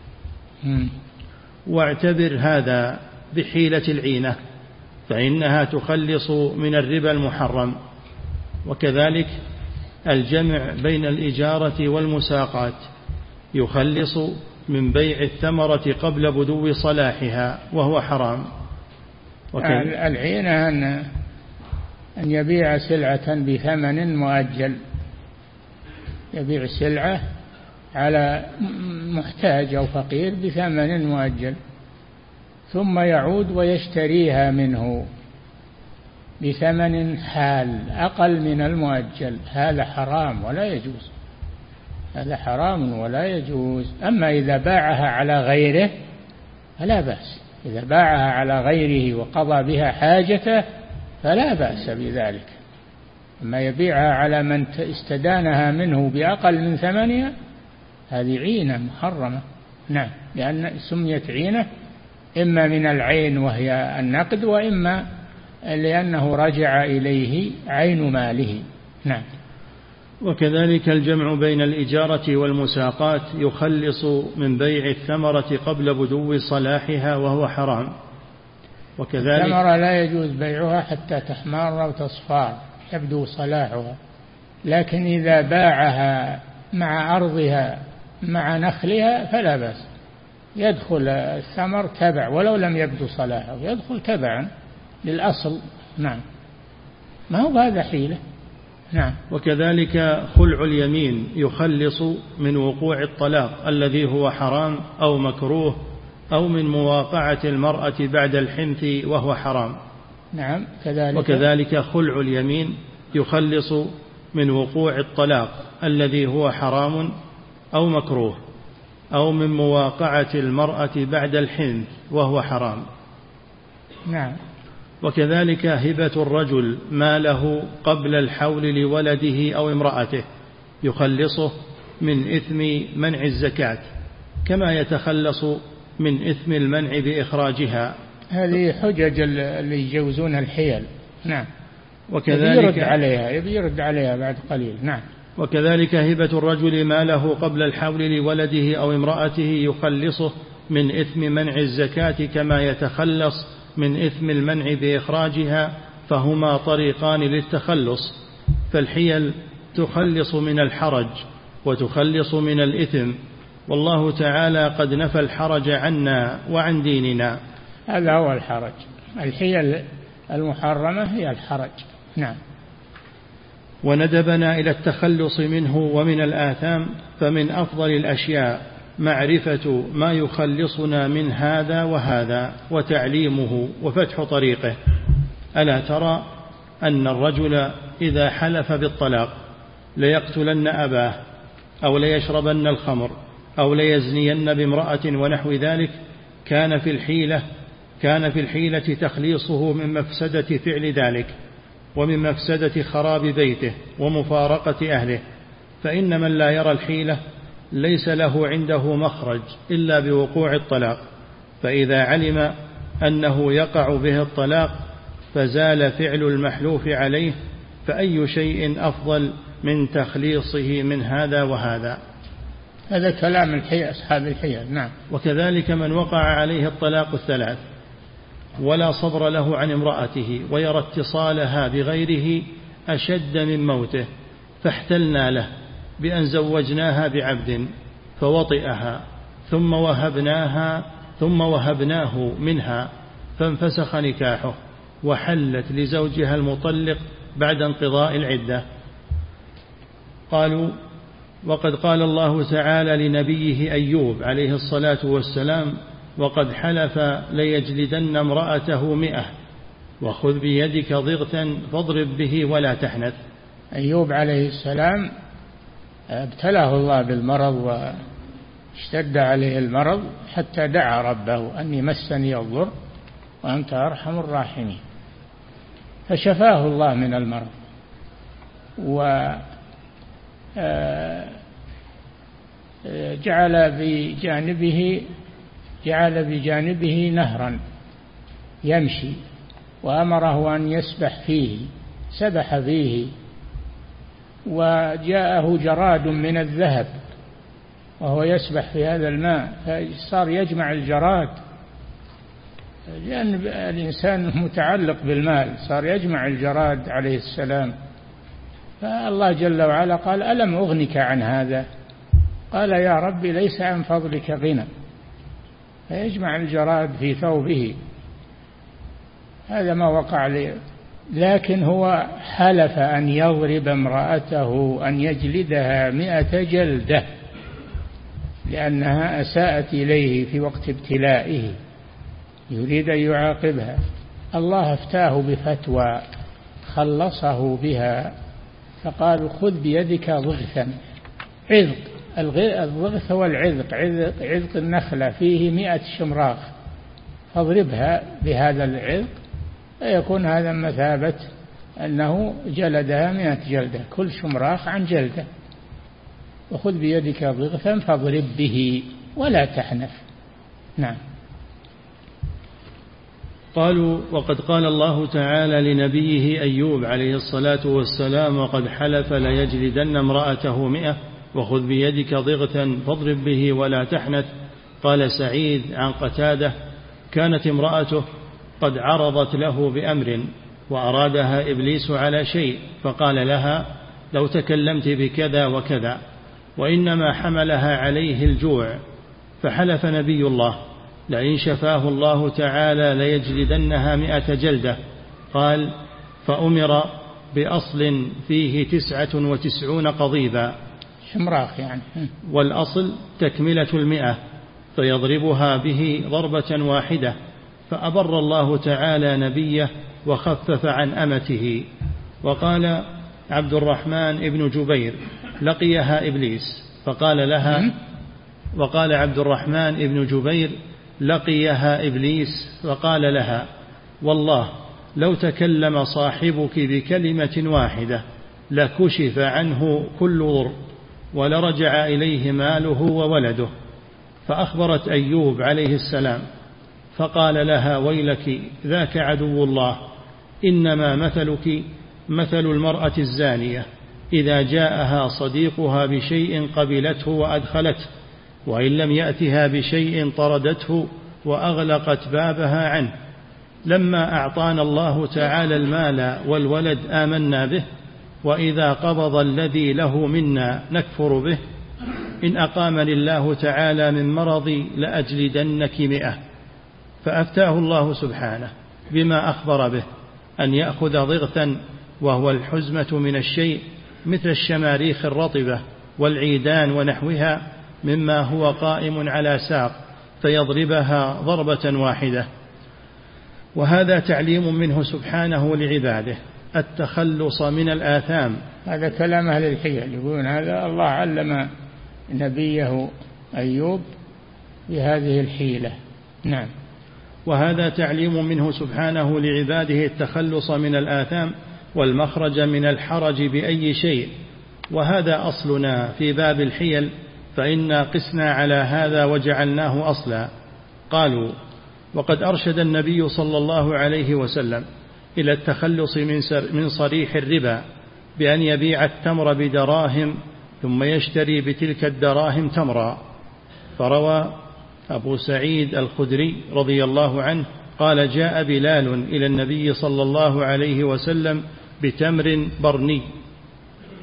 واعتبر هذا بحيلة العينة، فإنها تخلص من الربا المحرم. وكذلك الجمع بين الإجارة والمساقات يخلص من بيع الثمرة قبل بدو صلاحها، وهو حرام. العينة أن أن يبيع سلعة بثمن مؤجل، يبيع سلعة على محتاج أو فقير بثمن مؤجل، ثم يعود ويشتريها منه بثمن حال أقل من المؤجل. هذا حرام ولا يجوز، هذا حرام ولا يجوز. أما إذا باعها على غيره فلا بأس، إذا باعها على غيره وقضى بها حاجته فلا بأس بذلك. أما يبيعها على من استدانها منه بأقل من ثمنها، هذه عينة محرمة. نعم، لأن سميت عينة إما من العين وهي النقد، وإما لأنه رجع إليه عين ماله. نعم. وكذلك الجمع بين الإجارة والمساقات يخلص من بيع الثمرة قبل بدو صلاحها، وهو حرام. وكذلك الثمرة لا يجوز بيعها حتى تحمر وتصفار يبدو صلاحها، لكن إذا باعها مع أرضها مع نخلها فلا بأس، يدخل الثمر تبع ولو لم يبدو صلاحه، يدخل تبعا للأصل. نعم، ما هو هذا حيلة. نعم. وكذلك خلع اليمين يخلص من وقوع الطلاق الذي هو حرام أو مكروه، أو من مواقعة المرأة بعد الحنث وهو حرام. نعم، كذلك. وكذلك خلع اليمين يخلص من وقوع الطلاق الذي هو حرام أو مكروه، أو من مواقعة المرأة بعد الحنث وهو حرام. نعم. وكذلك هبة الرجل ماله قبل الحول لولده أو امرأته يخلصه من إثم منع الزكاة، كما يتخلص من إثم المنع بإخراجها. هذه حجج اللي يجوزون الحيل. نعم. وكذلك يرد عليها يرد عليها بعد قليل. نعم. وكذلك هبة الرجل ماله قبل الحول لولده أو امرأته يخلصه من إثم منع الزكاة، كما يتخلص من إثم المنع بإخراجها، فهما طريقان للتخلص. فالحيل تخلص من الحرج وتخلص من الإثم، والله تعالى قد نفى الحرج عنا وعن ديننا. هذا هو الحرج، الحيل المحرمة هي الحرج. نعم. وندبنا إلى التخلص منه ومن الآثام، فمن أفضل الأشياء معرفة ما يخلصنا من هذا وهذا وتعليمه وفتح طريقه. ألا ترى أن الرجل إذا حلف بالطلاق ليقتلن أباه أو ليشربن الخمر أو ليزنين بامرأة ونحو ذلك، كان في الحيلة كان في الحيلة تخليصه من مفسدة فعل ذلك ومن مفسدة خراب بيته ومفارقة أهله. فإن من لا يرى الحيلة ليس له عنده مخرج إلا بوقوع الطلاق، فإذا علم أنه يقع به الطلاق فزال فعل المحلوف عليه، فأي شيء أفضل من تخليصه من هذا وهذا. هذا كلام الحيل أصحاب الحيل. نعم. وكذلك من وقع عليه الطلاق الثلاث ولا صبر له عن امرأته ويرى اتصالها بغيره أشد من موته، فاحتلنا له بأن زوجناها بعبد فوطئها ثم وهبناها ثم وهبناه منها فانفسخ نكاحه وحلت لزوجها المطلق بعد انقضاء العدة. قالوا: وقد قال الله تعالى لنبيه أيوب عليه الصلاة والسلام: وقد حلف ليجلدن امرأته مئة وخذ بيدك ضغثا فاضرب به ولا تحنث. أيوب عليه السلام ابتلاه الله بالمرض واشتد عليه المرض حتى دعا ربه: أني مسني الضر وأنت أرحم الراحمين، فشفاه الله من المرض وجعل بجانبه جعل بجانبه نهرا يمشي وأمره أن يسبح فيه، سبح فيه وجاءه جراد من الذهب وهو يسبح في هذا الماء، فصار يجمع الجراد، لأن الإنسان متعلق بالمال، صار يجمع الجراد عليه السلام. فالله جل وعلا قال: ألم أغنك عن هذا؟ قال: يا ربي ليس عن فضلك غنى. فيجمع الجراد في ثوبه. هذا ما وقع لي، لكن هو حلف أن يضرب امرأته، أن يجلدها مئة جلدة، لأنها أساءت إليه في وقت ابتلائه، يريد أن يعاقبها. الله افتاه بفتوى خلصه بها، فقال: خذ بيدك ضغثا، عذق، الضغث هو العذق، عذق النخلة فيه مئة شمراخ، فاضربها بهذا العذق فيكون هذا مثابة أنه جلدها مئة جلدة، كل شمراخ عن جلدة. وخذ بيدك ضغثا فاضرب به ولا تحنث. نعم. قالوا: وقد قال الله تعالى لنبيه أيوب عليه الصلاة والسلام: وقد حلف ليجلدن امرأته مئة وخذ بيدك ضغثا فاضرب به ولا تحنث. قال سعيد عن قتادة: كانت امرأته قد عرضت له بأمر وأرادها إبليس على شيء، فقال لها: لو تكلمت بكذا وكذا، وإنما حملها عليه الجوع. فحلف نبي الله: لئن شفاه الله تعالى ليجلدنها مئة جلدة. قال: فأمر بأصل فيه تسعة وتسعون قضيبا، شمراخ يعني، والأصل تكملة المئة، فيضربها به ضربة واحدة. فأبر الله تعالى نبيه وخفف عن أمته. وقال عبد الرحمن ابن جبير: لقيها إبليس فقال لها وقال عبد الرحمن ابن جبير: لقيها إبليس فقال لها: والله لو تكلم صاحبك بكلمة واحدة لكشف عنه كل ضر ولرجع إليه ماله وولده. فأخبرت أيوب عليه السلام فقال لها: ويلك، ذاك عدو الله، إنما مثلك مثل المرأة الزانية إذا جاءها صديقها بشيء قبلته وأدخلته، وإن لم يأتها بشيء طردته وأغلقت بابها عنه. لما أعطانا الله تعالى المال والولد آمنا به، وإذا قبض الذي له منا نكفر به. إن أقامني الله تعالى من مرضي لأجلدنك مئة. فأفتاه الله سبحانه بما أخبر به أن يأخذ ضغثا، وهو الحزمة من الشيء مثل الشماريخ الرطبة والعيدان ونحوها مما هو قائم على ساق، فيضربها ضربة واحدة. وهذا تعليم منه سبحانه لعباده التخلص من الآثام. هذا كلام أهل الحيل، يقولون هذا الله علم نبيه أيوب بهذه الحيلة. نعم. وهذا تعليم منه سبحانه لعباده التخلص من الآثام والمخرج من الحرج بأي شيء. وهذا أصلنا في باب الحيل، فإنا قسنا على هذا وجعلناه أصلا. قالوا: وقد أرشد النبي صلى الله عليه وسلم إلى التخلص من صريح الربا بأن يبيع التمر بدراهم ثم يشتري بتلك الدراهم تمرا. فروى أبو سعيد الخدري رضي الله عنه قال: جاء بلال إلى النبي صلى الله عليه وسلم بتمر برني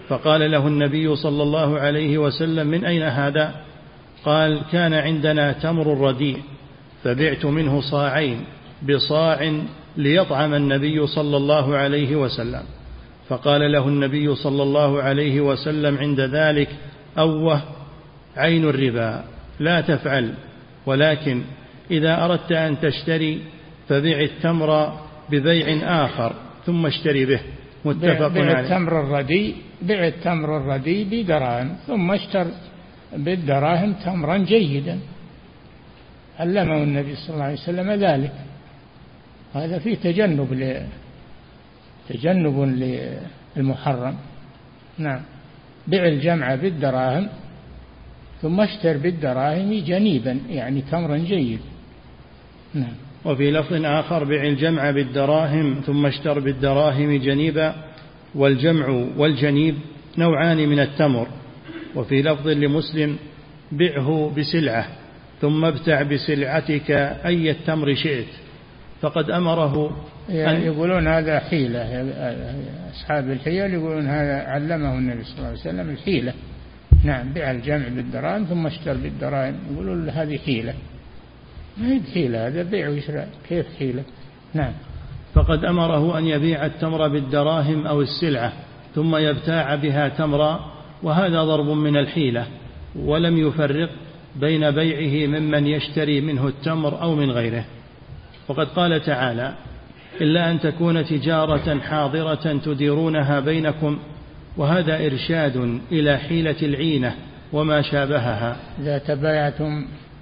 فقال له النبي صلى الله عليه وسلم: من أين هذا؟ قال: كان عندنا تمر رديء فبعت منه صاعين بصاع ليطعم النبي صلى الله عليه وسلم. فقال له النبي صلى الله عليه وسلم عند ذلك: أوه، عين الربا، لا تفعل، ولكن إذا أردت أن تشتري فبيع التمر ببيع آخر ثم اشتري به. متفق بيع عليه. التمر الرديء بيع التمر الرديء بدراهم ثم اشتر بالدراهم تمرا جيدا. علمه النبي صلى الله عليه وسلم ذلك. هذا فيه تجنب ل... تجنب للمحرم. نعم. بيع الجمع بالدراهم ثم اشتر بالدراهم جنيبا، يعني تمرا جيد. نعم. وفي لفظ آخر: بيع الجمع بالدراهم ثم اشتر بالدراهم جنيبا. والجمع والجنيب نوعان من التمر. وفي لفظ لمسلم: بعه بسلعة ثم ابتع بسلعتك أي التمر شئت. فقد أمره يعني يقولون هذا حيلة، أصحاب الحيل يقولون هذا علمه النبي صلى الله عليه وسلم الحيلة. نعم. بيع الجمع بالدراهم ثم اشتر بالدراهم، يقولون هذه حيلة. ما هي حيلة، هذا بيع وشراء، كيف حيلة؟ نعم. فقد أمره أن يبيع التمر بالدراهم أو السلعة ثم يبتاع بها تمرا، وهذا ضرب من الحيلة، ولم يفرق بين بيعه ممن يشتري منه التمر أو من غيره. وقد قال تعالى: إلا أن تكون تجارة حاضرة تديرونها بينكم، وهذا إرشاد إلى حيلة العينة وما شابهها. إذا تبايعتم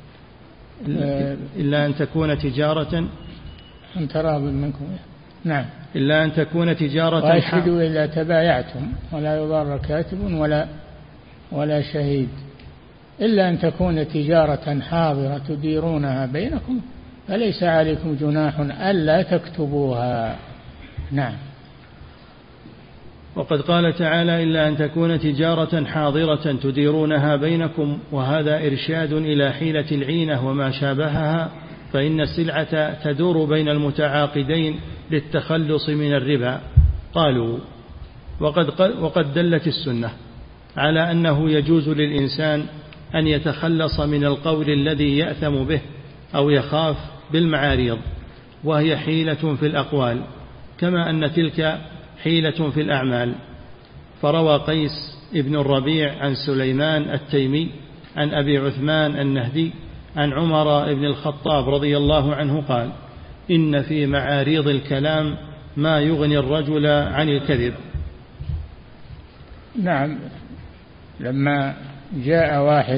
إلا أن تكون تجارة أن تراض منكم. نعم. إلا أن تكون تجارة وأشهدوا إذا تبايعتم ولا يضار كاتب ولا ولا شهيد. إلا أن تكون تجارة حاضرة تديرونها بينكم فليس عليكم جناح ألا تكتبوها. نعم. وقد قال تعالى: إلا أن تكون تجارة حاضرة تديرونها بينكم، وهذا إرشاد إلى حيلة العينة وما شابهها، فإن السلعة تدور بين المتعاقدين للتخلص من الربا. قالوا: وقد, وقد دلت السنة على أنه يجوز للإنسان أن يتخلص من القول الذي يأثم به أو يخاف بالمعاريض، وهي حيلة في الأقوال، كما أن تلك حيلة في الأعمال. فروى قيس ابن الربيع عن سليمان التيمي عن أبي عثمان النهدي عن عمر بن الخطاب رضي الله عنه قال: إن في معاريض الكلام ما يغني الرجل عن الكذب. نعم. لما جاء واحد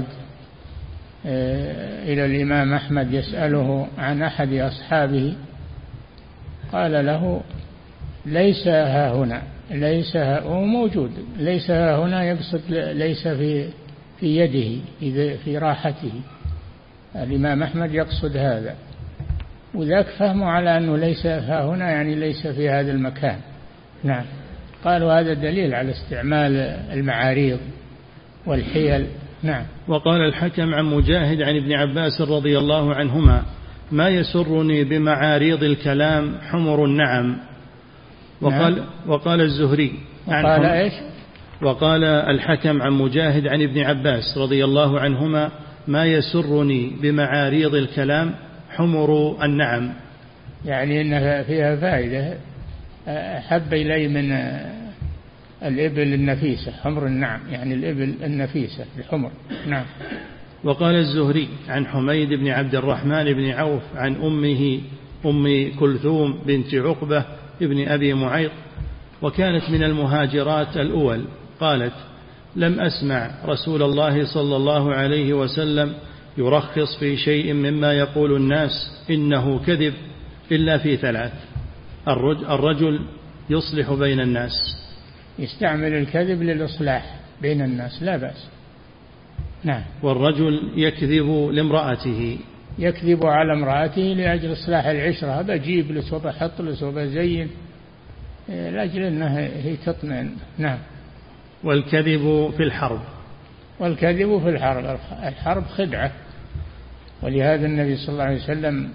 إلى الإمام أحمد يسأله عن أحد أصحابه قال له: ليس ها هنا، ليس ها هو موجود، ليس ها هنا يقصد ليس في في يده في راحته. الإمام أحمد يقصد هذا، وذاك فهموا على أنه ليس ها هنا يعني ليس في هذا المكان. نعم. قالوا هذا دليل على استعمال المعاريض والحيل. نعم. وقال الحكم عن مجاهد عن ابن عباس رضي الله عنهما: ما يسرني بمعاريض الكلام حمر النعم. وقال, نعم. وقال الزهري وقال إيش؟ وقال الحكم عن مجاهد عن ابن عباس رضي الله عنهما: ما يسرني بمعاريض الكلام حمر النعم، يعني إنها فيها فائدة. أحب إلي من الإبل النفيسة حمر النعم، يعني الإبل النفيسة الحمر. نعم. وقال الزهري عن حميد بن عبد الرحمن بن عوف عن أمه أم كلثوم بنت عقبة ابن أبي معيط، وكانت من المهاجرات الأول، قالت: لم أسمع رسول الله صلى الله عليه وسلم يرخص في شيء مما يقول الناس إنه كذب إلا في ثلاث: الرجل يصلح بين الناس، يستعمل الكذب للإصلاح بين الناس لا بأس. نعم. والرجل يكذب لامرأته، يكذب على امرأته لأجل إصلاح العشرة، بجيب لسوف أحط لسوف أزين لأجل أنها هي تطمئن. نعم. والكذب في الحرب، والكذب في الحرب، الحرب خدعة. ولهذا النبي صلى الله عليه وسلم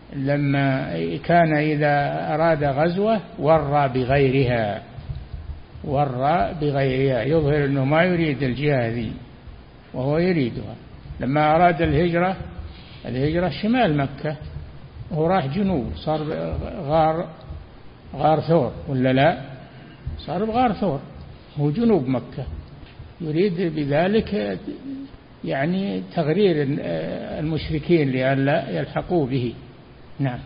لما كان إذا أراد غزوة ورى بغيرها، والراء بغيرها، يظهر أنه ما يريد الجهة ذي وهو يريدها. لما أراد الهجرة الهجرة شمال مكة وهو راح جنوب، صار غار غار ثور ولا لا؟ صار بغار ثور، هو جنوب مكة، يريد بذلك يعني تغرير المشركين لئلا يلحقوا به. نعم.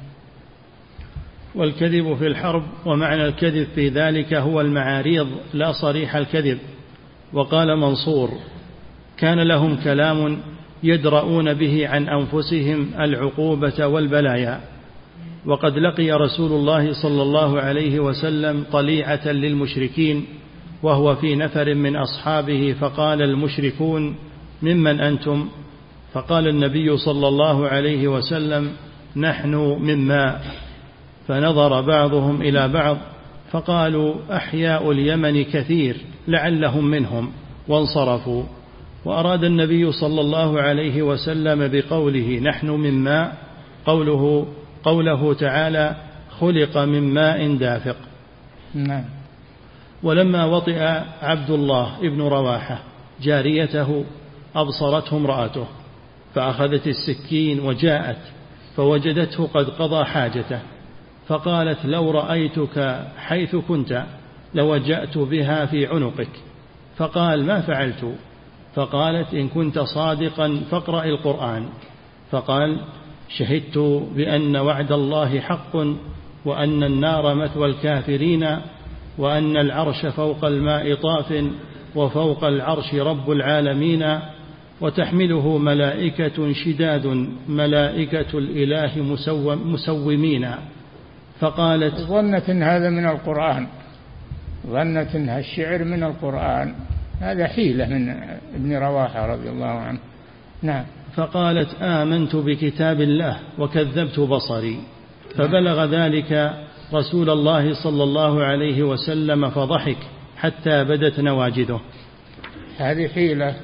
والكذب في الحرب، ومعنى الكذب في ذلك هو المعاريض لا صريح الكذب. وقال منصور: كان لهم كلام يدرؤون به عن أنفسهم العقوبة والبلايا. وقد لقي رسول الله صلى الله عليه وسلم طليعة للمشركين وهو في نفر من أصحابه، فقال المشركون: ممن أنتم؟ فقال النبي صلى الله عليه وسلم: نحن من ماء. فنظر بعضهم إلى بعض فقالوا: أحياء اليمن كثير لعلهم منهم، وانصرفوا. وأراد النبي صلى الله عليه وسلم بقوله نحن من ماء قوله, قوله تعالى: خلق من ماء دافق. نعم. ولما وطئ عبد الله ابن رواحة جاريته أبصرته امرأته، فأخذت السكين وجاءت فوجدته قد قضى حاجته، فقالت: لو رأيتك حيث كنت لوجأت بها في عنقك. فقال: ما فعلت؟ فقالت: إن كنت صادقا فاقرأ القرآن. فقال: شهدت بأن وعد الله حق، وأن النار مثوى الكافرين، وأن العرش فوق الماء طاف، وفوق العرش رب العالمين، وتحمله ملائكة شداد ملائكة الإله مسوم مسومين. فقالت: ظنت إن هذا من القرآن، ظنت إن الشعر من القرآن، هذا حيلة من ابن رواحة رضي الله عنه. نعم. فقالت: آمنت بكتاب الله وكذبت بصري. فبلغ ذلك رسول الله صلى الله عليه وسلم فضحك حتى بدت نواجذه. هذه حيلة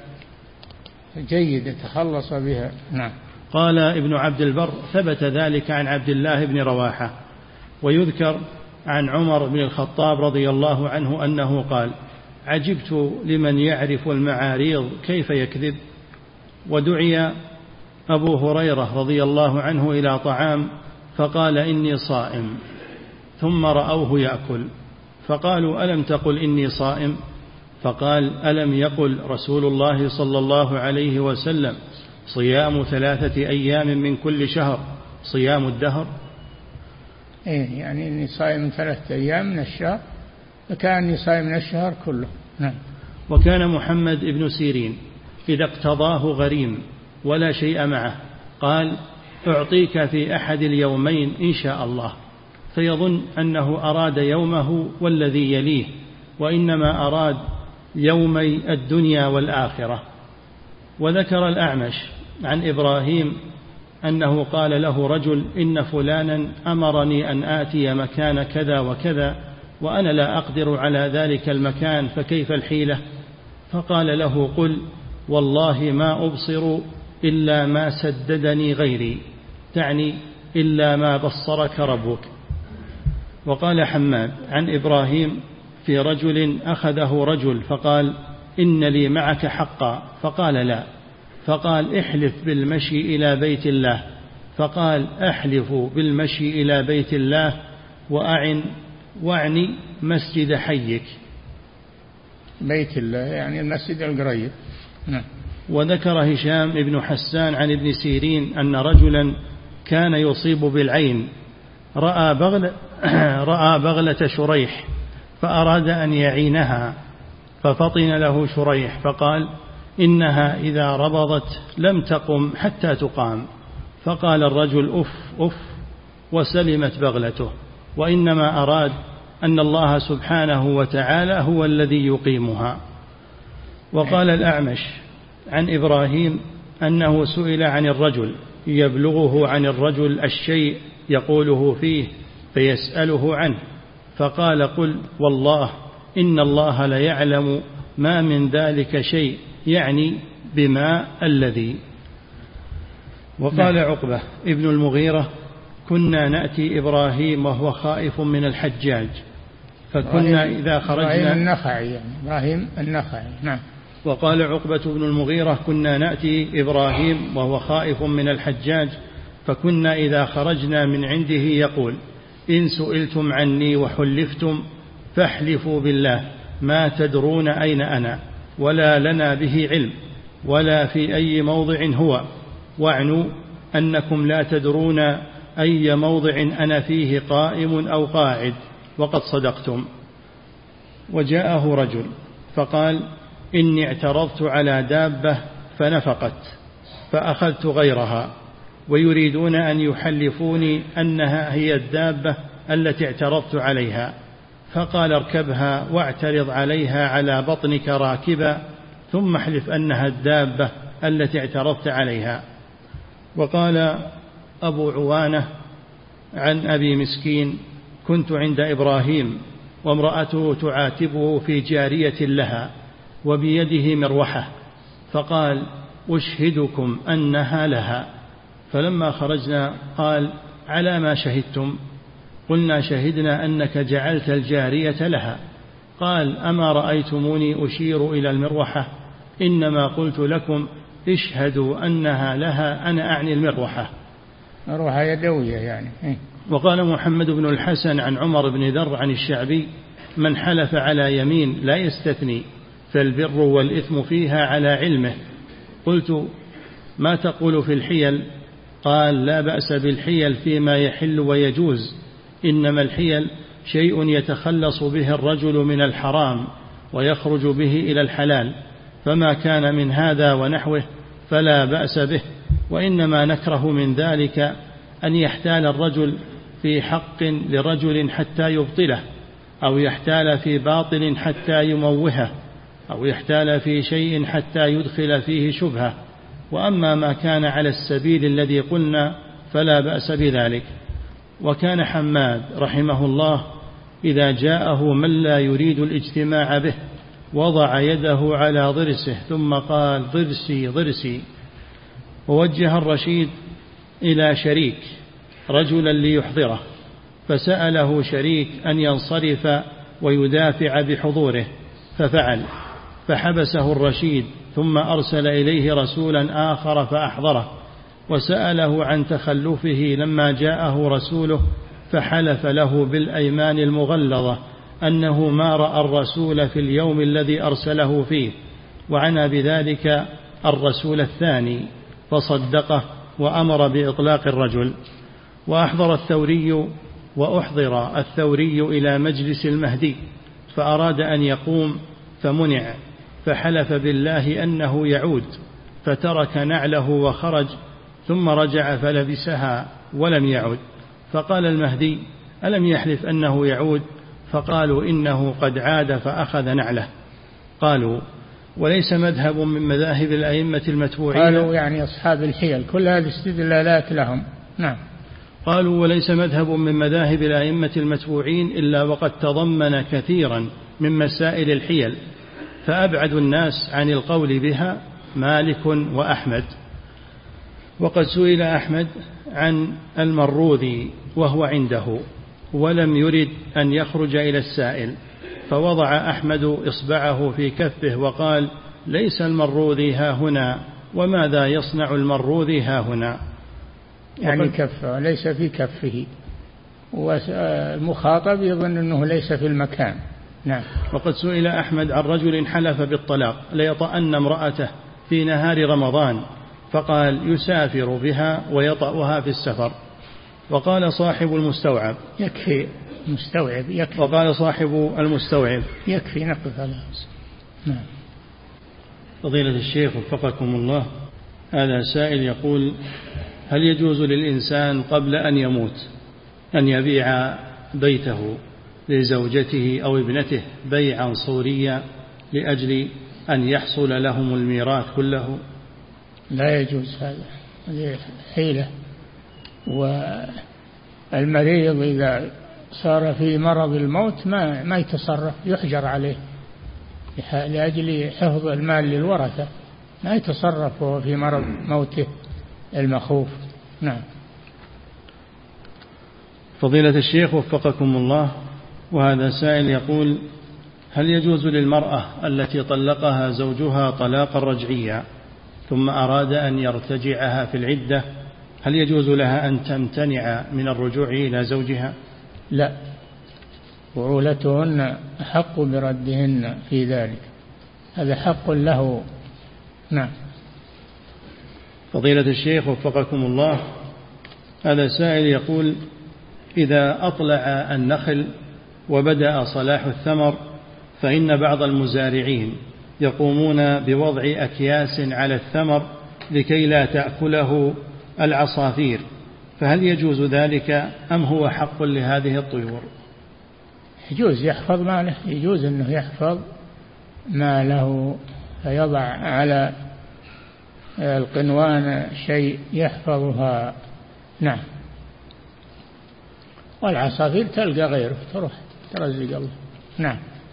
جيدة تخلص بها. نعم. قال ابن عبد البر: ثبت ذلك عن عبد الله بن رواحة. ويذكر عن عمر بن الخطاب رضي الله عنه أنه قال: عجبت لمن يعرف المعاريض كيف يكذب. ودعي أبو هريرة رضي الله عنه إلى طعام فقال: إني صائم، ثم رأوه يأكل فقالوا: ألم تقل إني صائم؟ فقال: ألم يقل رسول الله صلى الله عليه وسلم: صيام ثلاثة أيام من كل شهر صيام الدهر؟ إيه، يعني إني صائم ثلاثة أيام من الشهر، فكأني صائم من الشهر كله. نعم. وكان محمد بن سيرين إذا اقتضاه غريم ولا شيء معه قال: أعطيك في أحد اليومين إن شاء الله، فيظن أنه أراد يومه والذي يليه، وإنما أراد يومي الدنيا والآخرة. وذكر الأعمش عن إبراهيم أنه قال له رجل: إن فلانا أمرني أن آتي مكان كذا وكذا، وأنا لا أقدر على ذلك المكان، فكيف الحيلة؟ فقال له: قل والله ما أبصر إلا ما سددني غيري، تعني إلا ما بصرك ربك. وقال حماد عن إبراهيم في رجل أخذه رجل فقال: إن لي معك حقا، فقال: لا. فقال: احلف بالمشي إلى بيت الله. فقال: أحلف بالمشي إلى بيت الله وأعن واعني مسجد حيك. بيت الله يعني المسجد القريب. نعم. وذكر هشام بن حسان عن ابن سيرين أن رجلا كان يصيب بالعين رأى بغلة, رأى بغلة شريح فأراد أن يعينها، ففطن له شريح فقال: إنها إذا ربضت لم تقم حتى تقام. فقال الرجل: أف أف، وسلمت بغلته، وإنما أراد أن الله سبحانه وتعالى هو الذي يقيمها. وقال الأعمش عن إبراهيم أنه سئل عن الرجل يبلغه عن الرجل الشيء يقوله فيه فيسأله عنه، فقال: قل والله إن الله ليعلم ما من ذلك شيء، يعني بما الذي. وقال عقبة ابن المغيرة: كنا نأتي إبراهيم وهو خائف من الحجاج فكنا إذا خرجنا إبراهيم النخعي يعني إبراهيم النخعي. نعم. وقال عقبة بن المغيرة كنا نأتي إبراهيم وهو خائف من الحجاج، فكنا إذا خرجنا من عنده يقول إن سئلتم عني وحلفتم فاحلفوا بالله ما تدرون أين أنا ولا لنا به علم ولا في أي موضع هو، واعنوا أنكم لا تدرون أي موضع أنا فيه قائم أو قاعد، وقد صدقتم. وجاءه رجل فقال إني اعترضت على دابة فنفقت فأخذت غيرها، ويريدون أن يحلفوني أنها هي الدابة التي اعترضت عليها، فقال اركبها واعترض عليها على بطنك راكبا ثم احلف أنها الدابة التي اعترضت عليها. وقال أبو عوانة عن أبي مسكين كنت عند إبراهيم وامرأته تعاتبه في جارية لها وبيده مروحة، فقال أشهدكم أنها لها. فلما خرجنا قال على ما شهدتم؟ قلنا شهدنا أنك جعلت الجارية لها. قال أما رأيتموني أشير إلى المروحة؟ إنما قلت لكم اشهدوا أنها لها، أنا أعني المروحة. مروحة يدوية يعني. وقال محمد بن الحسن عن عمر بن ذر عن الشعبي من حلف على يمين لا يستثني فالبر والإثم فيها على علمه. قلت ما تقول في الحيل؟ قال لا بأس بالحيل فيما يحل ويجوز، إنما الحيل شيء يتخلص به الرجل من الحرام ويخرج به إلى الحلال، فما كان من هذا ونحوه فلا بأس به، وإنما نكره من ذلك أن يحتال الرجل في حق لرجل حتى يبطله، أو يحتال في باطل حتى يموهه، أو يحتال في شيء حتى يدخل فيه شبهة. وأما ما كان على السبيل الذي قلنا فلا بأس بذلك. وكان حماد رحمه الله إذا جاءه من لا يريد الاجتماع به وضع يده على ضرسه ثم قال ضرسي ضرسي. ووجه الرشيد إلى شريك رجلا ليحضره، فسأله شريك أن ينصرف ويدافع بحضوره ففعل، فحبسه الرشيد ثم أرسل إليه رسولا آخر فأحضره، وسأله عن تخلفه لما جاءه رسوله، فحلف له بالأيمان المغلظة أنه ما رأى الرسول في اليوم الذي أرسله فيه، وعنى بذلك الرسول الثاني فصدقه وأمر بإطلاق الرجل. وأحضر الثوري وأحضر الثوري إلى مجلس المهدي فأراد أن يقوم فمنع، فحلف بالله أنه يعود، فترك نعله وخرج، ثم رجع فلبسها ولم يعد. فقال المهدي ألم يحلف أنه يعود؟ فقالوا إنه قد عاد فأخذ نعله. قالوا وليس مذهب من مذاهب الأئمة المتبوعين. قالوا يعني أصحاب الحيل، كل هذه استدلالات لهم. نعم. قالوا وليس مذهب من مذاهب الأئمة المتبوعين إلا وقد تضمن كثيرا من مسائل الحيل، فأبعد الناس عن القول بها مالك وأحمد. وقد سئل أحمد عن المروذي وهو عنده ولم يرد أن يخرج إلى السائل، فوضع أحمد إصبعه في كفه وقال ليس المروذي ها هنا، وماذا يصنع المروذي ها هنا؟ يعني كفه ليس في كفه، والمخاطب يظن أنه ليس في المكان. نعم. وقد سئل أحمد عن رجل حلف بالطلاق ليطأن امرأته في نهار رمضان، فقال يسافر بها ويطأها في السفر. وقال صاحب المستوعب يكفي مستوعب يكفي. وقال صاحب المستوعب يكفي نقف على. نعم. فضيلة الشيخ وفقكم الله، هذا سائل يقول هل يجوز للإنسان قبل أن يموت أن يبيع بيته لزوجته أو ابنته بيعا صوريا لأجل أن يحصل لهم الميراث كله؟ لا يجوز هذا، هذه حيلة. والمريض إذا صار في مرض الموت ما ما يتصرف، يحجر عليه لأجل حفظ المال للورثة، ما يتصرف وهو في مرض موته المخوف. نعم. فضيلة الشيخ وفقكم الله، وهذا سائل يقول: هل يجوز للمرأة التي طلقها زوجها طلاقا رجعيا ثم أراد أن يرتجعها في العدة، هل يجوز لها أن تمتنع من الرجوع إلى زوجها؟ لا، وعولتهن أحق بردهن في ذلك، هذا حق له. نعم. فضيلة الشيخ وفقكم الله، هذا سائل يقول: إذا أطلع النخل وبدأ صلاح الثمر فإن بعض المزارعين يقومون بوضع أكياس على الثمر لكي لا تأكله العصافير، فهل يجوز ذلك أم هو حق لهذه الطيور؟ يجوز يحفظ ماله، يجوز أنه يحفظ ماله فيضع على القنوان شيء يحفظها. نعم. والعصافير تلقى غيره تروح ترزق الله. نعم.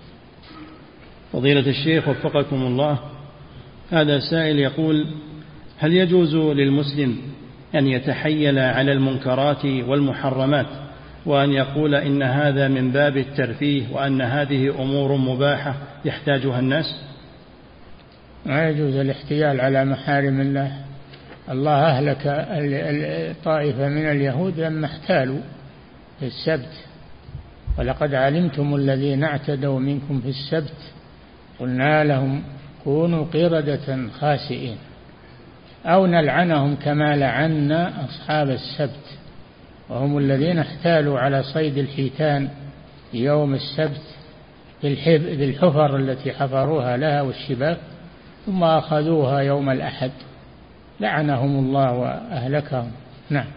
فضيلة الشيخ وفقكم الله، هذا سائل يقول: هل يجوز للمسلم أن يتحيل على المنكرات والمحرمات وأن يقول إن هذا من باب الترفيه وأن هذه أمور مباحة يحتاجها الناس؟ ما يجوز الاحتيال على محارم الله. الله أهلك طائفة من اليهود لما احتالوا في السبت: ولقد علمتم الذين اعتدوا منكم في السبت قلنا لهم كونوا قردة خاسئين أو نلعنهم كما لعنا أصحاب السبت، وهم الذين احتالوا على صيد الحيتان يوم السبت بالحفر التي حفروها لها والشباك، ثم أخذوها يوم الأحد، لعنهم الله وأهلكهم. نعم.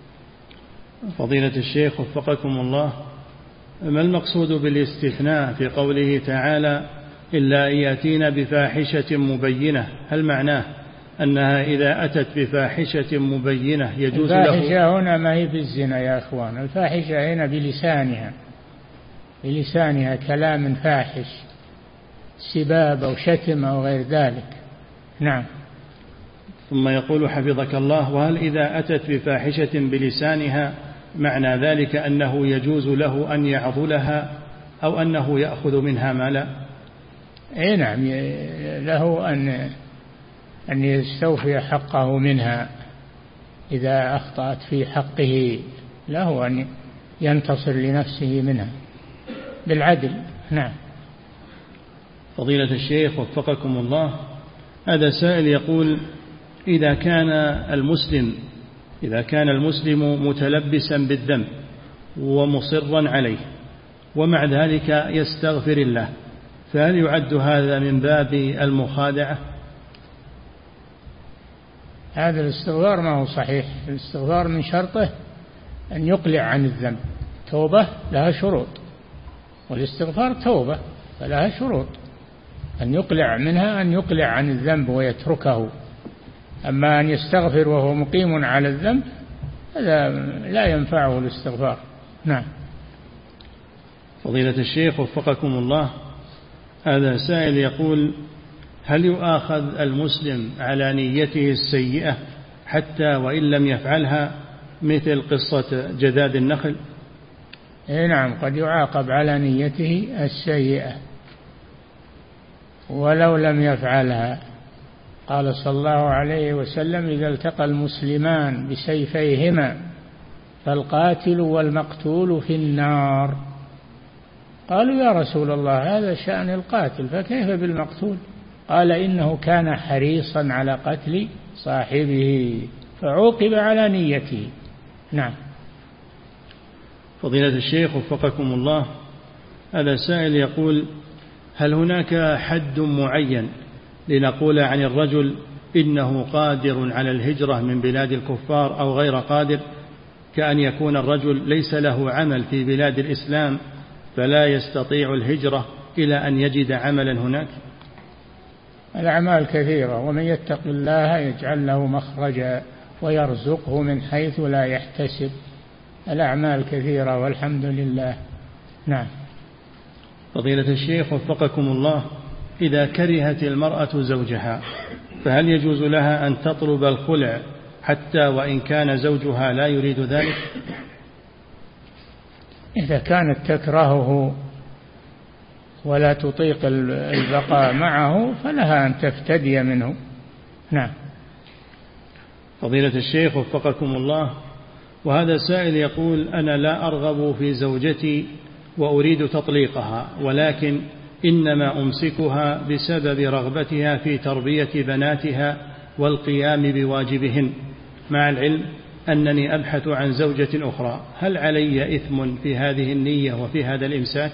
فضيلة الشيخ وفقكم الله، ما المقصود بالاستثناء في قوله تعالى: إلا أن يأتين بفاحشة مبينة؟ هل معناه أنها إذا أتت بفاحشة مبينة يجوز له؟ الفاحشة هنا ما هي بالزنا يا أخوان، الفاحشة هنا بلسانها، بلسانها كلام فاحش، سباب أو شتم أو غير ذلك. نعم. ثم يقول حفظك الله: وهل إذا أتت بفاحشة بلسانها معنى ذلك أنه يجوز له أن يعضلها أو أنه يأخذ منها مالا؟ أي نعم، له أن أن يستوفي حقه منها إذا أخطأت في حقه، له أن ينتصر لنفسه منها بالعدل. نعم. فضيلة الشيخ وفقكم الله، هذا سائل يقول: إذا كان المسلم إذا كان المسلم متلبسا بالذنب ومصرا عليه ومع ذلك يستغفر الله، فهل يعد هذا من باب المخادعة؟ هذا الاستغفار ما هو صحيح. الاستغفار من شرطه أن يقلع عن الذنب، توبة لها شروط، والاستغفار توبة فلها شروط، أن يقلع منها أن يقلع عن الذنب ويتركه. أما أن يستغفر وهو مقيم على الذنب هذا لا ينفعه الاستغفار. نعم. فضيلة الشيخ وفقكم الله، هذا سائل يقول: هل يؤاخذ المسلم على نيته السيئة حتى وإن لم يفعلها، مثل قصة جذاذ النخل؟ إيه نعم، قد يعاقب على نيته السيئة ولو لم يفعلها. قال صلى الله عليه وسلم: إذا التقى المسلمان بسيفيهما فالقاتل والمقتول في النار. قالوا: يا رسول الله هذا شأن القاتل، فكيف بالمقتول؟ قال: إنه كان حريصا على قتل صاحبه فعوقب على نيته. نعم. فضيلة الشيخ وفقكم الله، هذا سائل يقول: هل هناك حد معين لنقول عن الرجل إنه قادر على الهجرة من بلاد الكفار أو غير قادر، كأن يكون الرجل ليس له عمل في بلاد الإسلام فلا يستطيع الهجرة إلى أن يجد عملا هناك؟ الأعمال كثيرة، ومن يتق الله يجعل له مخرجا ويرزقه من حيث لا يحتسب. الأعمال كثيرة والحمد لله. نعم. فضيلة الشيخ وفقكم الله، إذا كرهت المرأة زوجها فهل يجوز لها أن تطلب الخلع حتى وإن كان زوجها لا يريد ذلك؟ إذا كانت تكرهه ولا تطيق البقاء معه فلها أن تفتدي منه. نعم. فضيلة الشيخ وفقكم الله، وهذا سائل يقول: أنا لا أرغب في زوجتي وأريد تطليقها، ولكن إنما أمسكها بسبب رغبتها في تربية بناتها والقيام بواجبهن، مع العلم أنني أبحث عن زوجة أخرى، هل علي إثم في هذه النية وفي هذا الإمساك؟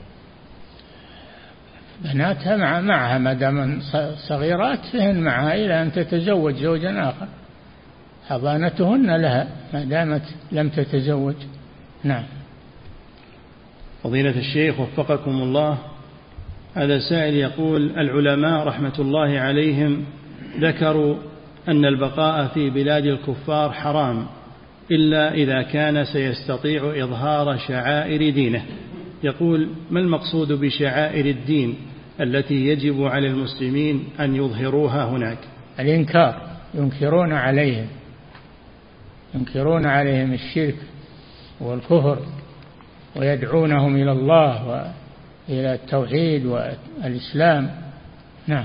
بناتها مع معها ما دام صغيرات فهن معها إلى أن تتزوج زوجا آخر، حضانتهن لها ما دامت لم تتزوج. نعم. فضيلة الشيخ وفقكم الله، هذا سائل يقول: العلماء رحمة الله عليهم ذكروا أن البقاء في بلاد الكفار حرام إلا إذا كان سيستطيع إظهار شعائر دينه، يقول: ما المقصود بشعائر الدين التي يجب على المسلمين أن يظهروها هناك؟ الإنكار، ينكرون عليهم ينكرون عليهم الشرك والكفر ويدعونهم إلى الله وإلى التوحيد والإسلام. نعم.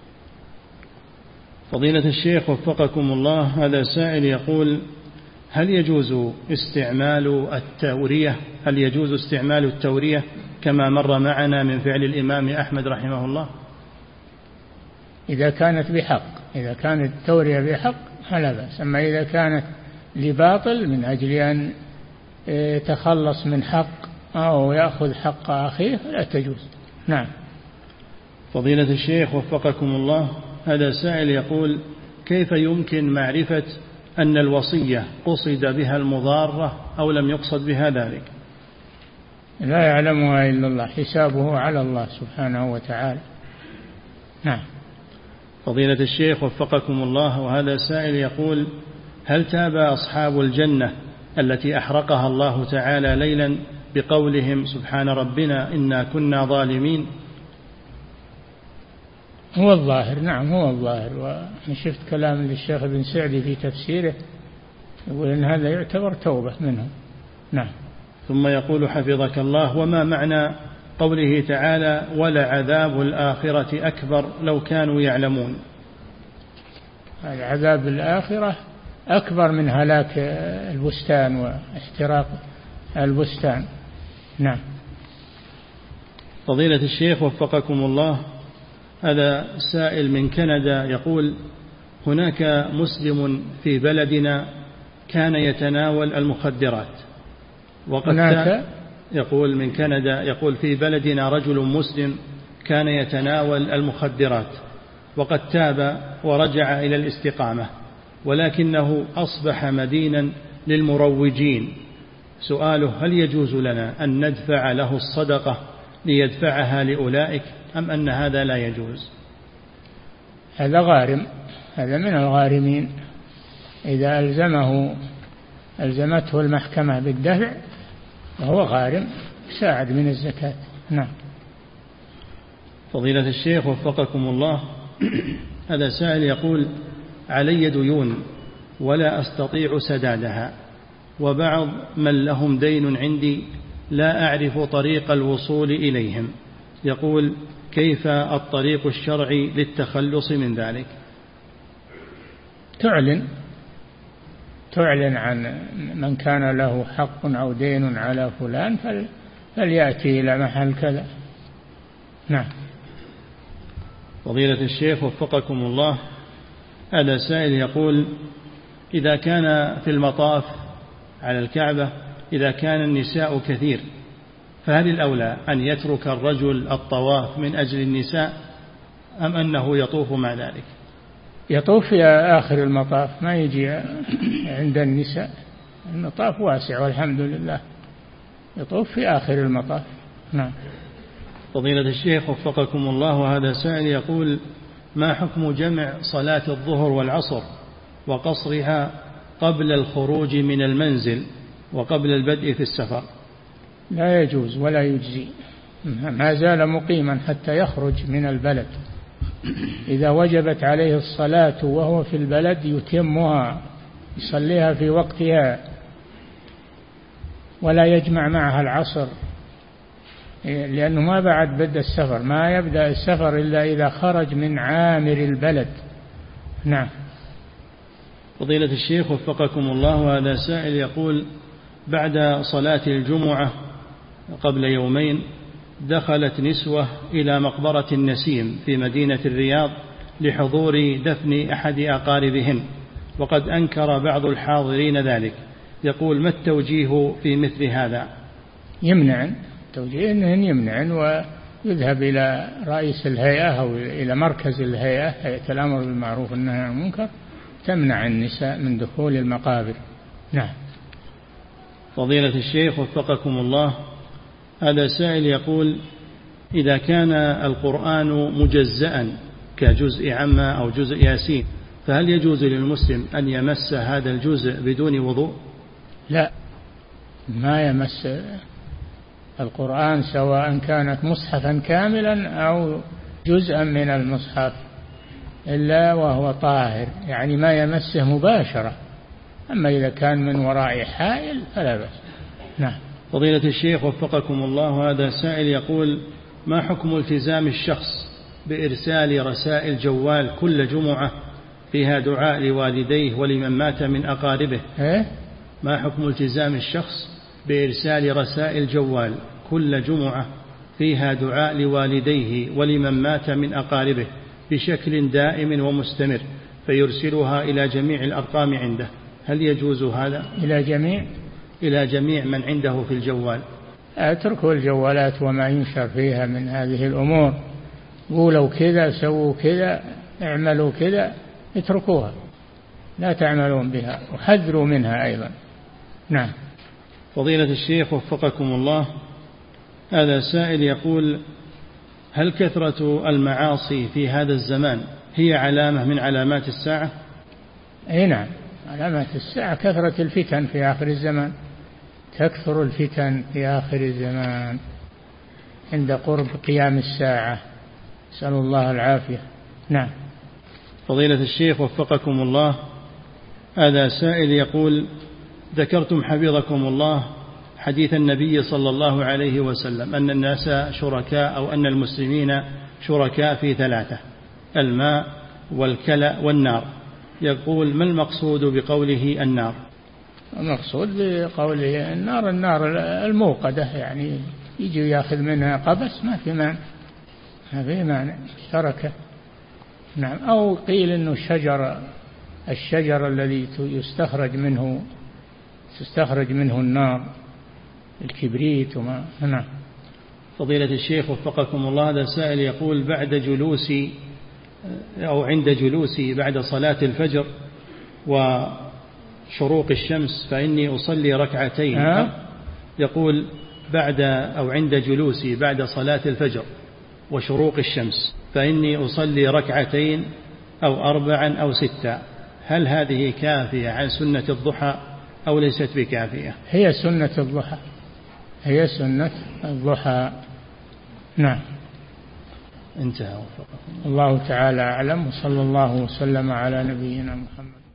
فضيلة الشيخ وفقكم الله، هذا سائل يقول: هل يجوز استعمال التورية هل يجوز استعمال التورية كما مر معنا من فعل الإمام أحمد رحمه الله؟ إذا كانت بحق، إذا كانت التورية بحق فلا بأس، أما إذا كانت لباطل من أجل أن يتخلص من حق أو يأخذ حق أخيه لا تجوز. نعم. فضيلة الشيخ وفقكم الله، هذا سائل يقول: كيف يمكن معرفة أن الوصية قصد بها المضارة أو لم يقصد بها ذلك؟ لا يعلمها إلا الله، حسابه على الله سبحانه وتعالى. نعم. فضيلة الشيخ وفقكم الله، وهذا سائل يقول: هل تاب أصحاب الجنة التي أحرقها الله تعالى ليلا بقولهم سبحان ربنا إنا كنا ظالمين؟ هو الظاهر، نعم هو الظاهر، وأنا شفت كلام للشيخ ابن سعدي في تفسيره يقول إن هذا يعتبر توبة منهم. نعم. ثم يقول حفظك الله: وما معنى قوله تعالى ولعذاب الآخرة أكبر لو كانوا يعلمون؟ العذاب الآخرة أكبر من هلاك البستان واحتراق البستان. نعم. فضيلة الشيخ وفقكم الله، هذا سائل من كندا يقول: هناك مسلم في بلدنا كان يتناول المخدرات، وقد هناك يقول من كندا يقول: في بلدنا رجل مسلم كان يتناول المخدرات وقد تاب ورجع إلى الاستقامة، ولكنه أصبح مدينا للمروجين. سؤاله: هل يجوز لنا أن ندفع له الصدقة ليدفعها لأولئك أم أن هذا لا يجوز؟ هذا غارم، هذا من الغارمين، إذا ألزمه ألزمته المحكمة بالدفع وهو غارم ساعد من الزكاة. نعم. فضيلة الشيخ وفقكم الله، هذا سائل يقول: علي ديون ولا أستطيع سدادها، وبعض من لهم دين عندي لا أعرف طريق الوصول إليهم، يقول: كيف الطريق الشرعي للتخلص من ذلك؟ تعلن تعلن عن من كان له حق أو دين على فلان فليأتي إلى محل كذا. نعم. فضيلة الشيخ وفقكم الله، هذا سائل يقول: إذا كان في المطاف على الكعبة إذا كان النساء كثير فهل الأولى أن يترك الرجل الطواف من أجل النساء أم أنه يطوف مع ذلك؟ يطوف في آخر المطاف، ما يجي عند النساء، المطاف واسع والحمد لله، يطوف في آخر المطاف. نعم. فضيلة الشيخ وفقكم الله، وهذا سائل يقول: ما حكم جمع صلاة الظهر والعصر وقصرها قبل الخروج من المنزل وقبل البدء في السفر؟ لا يجوز ولا يجزي، ما زال مقيما حتى يخرج من البلد. إذا وجبت عليه الصلاة وهو في البلد يتمها، يصليها في وقتها، ولا يجمع معها العصر لأنه ما بعد بدأ السفر، ما يبدأ السفر إلا إذا خرج من عامر البلد. نعم. فضيلة الشيخ وفقكم الله، هذا سائل يقول: بعد صلاة الجمعة قبل يومين دخلت نسوة إلى مقبرة النسيم في مدينة الرياض لحضور دفن أحد أقاربهن، وقد أنكر بعض الحاضرين ذلك، يقول: ما التوجيه في مثل هذا؟ يمنعن، التوجيه أنهن يمنعن ويذهب إلى رئيس الهيئة أو إلى مركز الهيئة، هيئة الأمر بالمعروف والنهي عن المنكر، تمنع النساء من دخول المقابر. نعم. فضيلة الشيخ وفقكم الله، هذا سائل يقول: إذا كان القرآن مجزأ كجزء عما أو جزء ياسين، فهل يجوز للمسلم أن يمس هذا الجزء بدون وضوء؟ لا، ما يمس القرآن سواء كانت مصحفا كاملا أو جزءا من المصحف إلا وهو طاهر، يعني ما يمسه مباشرة. أما إذا كان من وراء حائل فلا بأس. نعم. فضيلة الشيخ وفقكم الله، هذا سائل يقول: ما حكم التزام الشخص بإرسال رسائل جوال كل جمعة فيها دعاء لوالديه ولمن مات من أقاربه؟ إيه؟ ما حكم التزام الشخص بإرسال رسائل جوال كل جمعة فيها دعاء لوالديه ولمن مات من أقاربه بشكل دائم ومستمر، فيرسلها إلى جميع الأرقام عنده؟ هل يجوز هذا؟ إلى جميع إلى جميع من عنده في الجوال. اتركوا الجوالات وما ينشر فيها من هذه الأمور، قولوا كذا، سووا كذا، اعملوا كذا، اتركوها، لا تعملون بها، وحذروا منها أيضا. نعم. فضيلة الشيخ وفقكم الله، هذا سائل يقول: هل كثرة المعاصي في هذا الزمان هي علامة من علامات الساعة؟ أي نعم، علامات الساعة كثرة الفتن في آخر الزمان، تكثر الفتن في آخر الزمان عند قرب قيام الساعة، نسأل الله العافية. نعم. فضيلة الشيخ وفقكم الله، هذا سائل يقول: ذكرتم حفظكم الله حديث النبي صلى الله عليه وسلم أن الناس شركاء، أو أن المسلمين شركاء في ثلاثة: الماء والكلى والنار. يقول: ما المقصود بقوله النار؟ المقصود بقوله النار النار الموقدة، يعني يجي يأخذ منها قبس، ما في معنى، ما في معنى شركة. نعم. أو قيل إنه الشجر الشجر الذي يستخرج منه تستخرج منه النار، الكبريت وما. نعم. فضيلة الشيخ وفقكم الله، هذا سائل يقول: بعد جلوسي أو عند جلوسي بعد صلاة الفجر وشروق الشمس فإني أصلي ركعتين. ها؟ يقول: بعد أو عند جلوسي بعد صلاة الفجر وشروق الشمس فإني أصلي ركعتين أو أربعا أو ستا، هل هذه كافية عن سنة الضحى أو ليست بكافية؟ هي سنة الضحى، هي سنة الضحى. نعم. انتهى. الله تعالى أعلم، وصلى الله وسلم على نبينا محمد.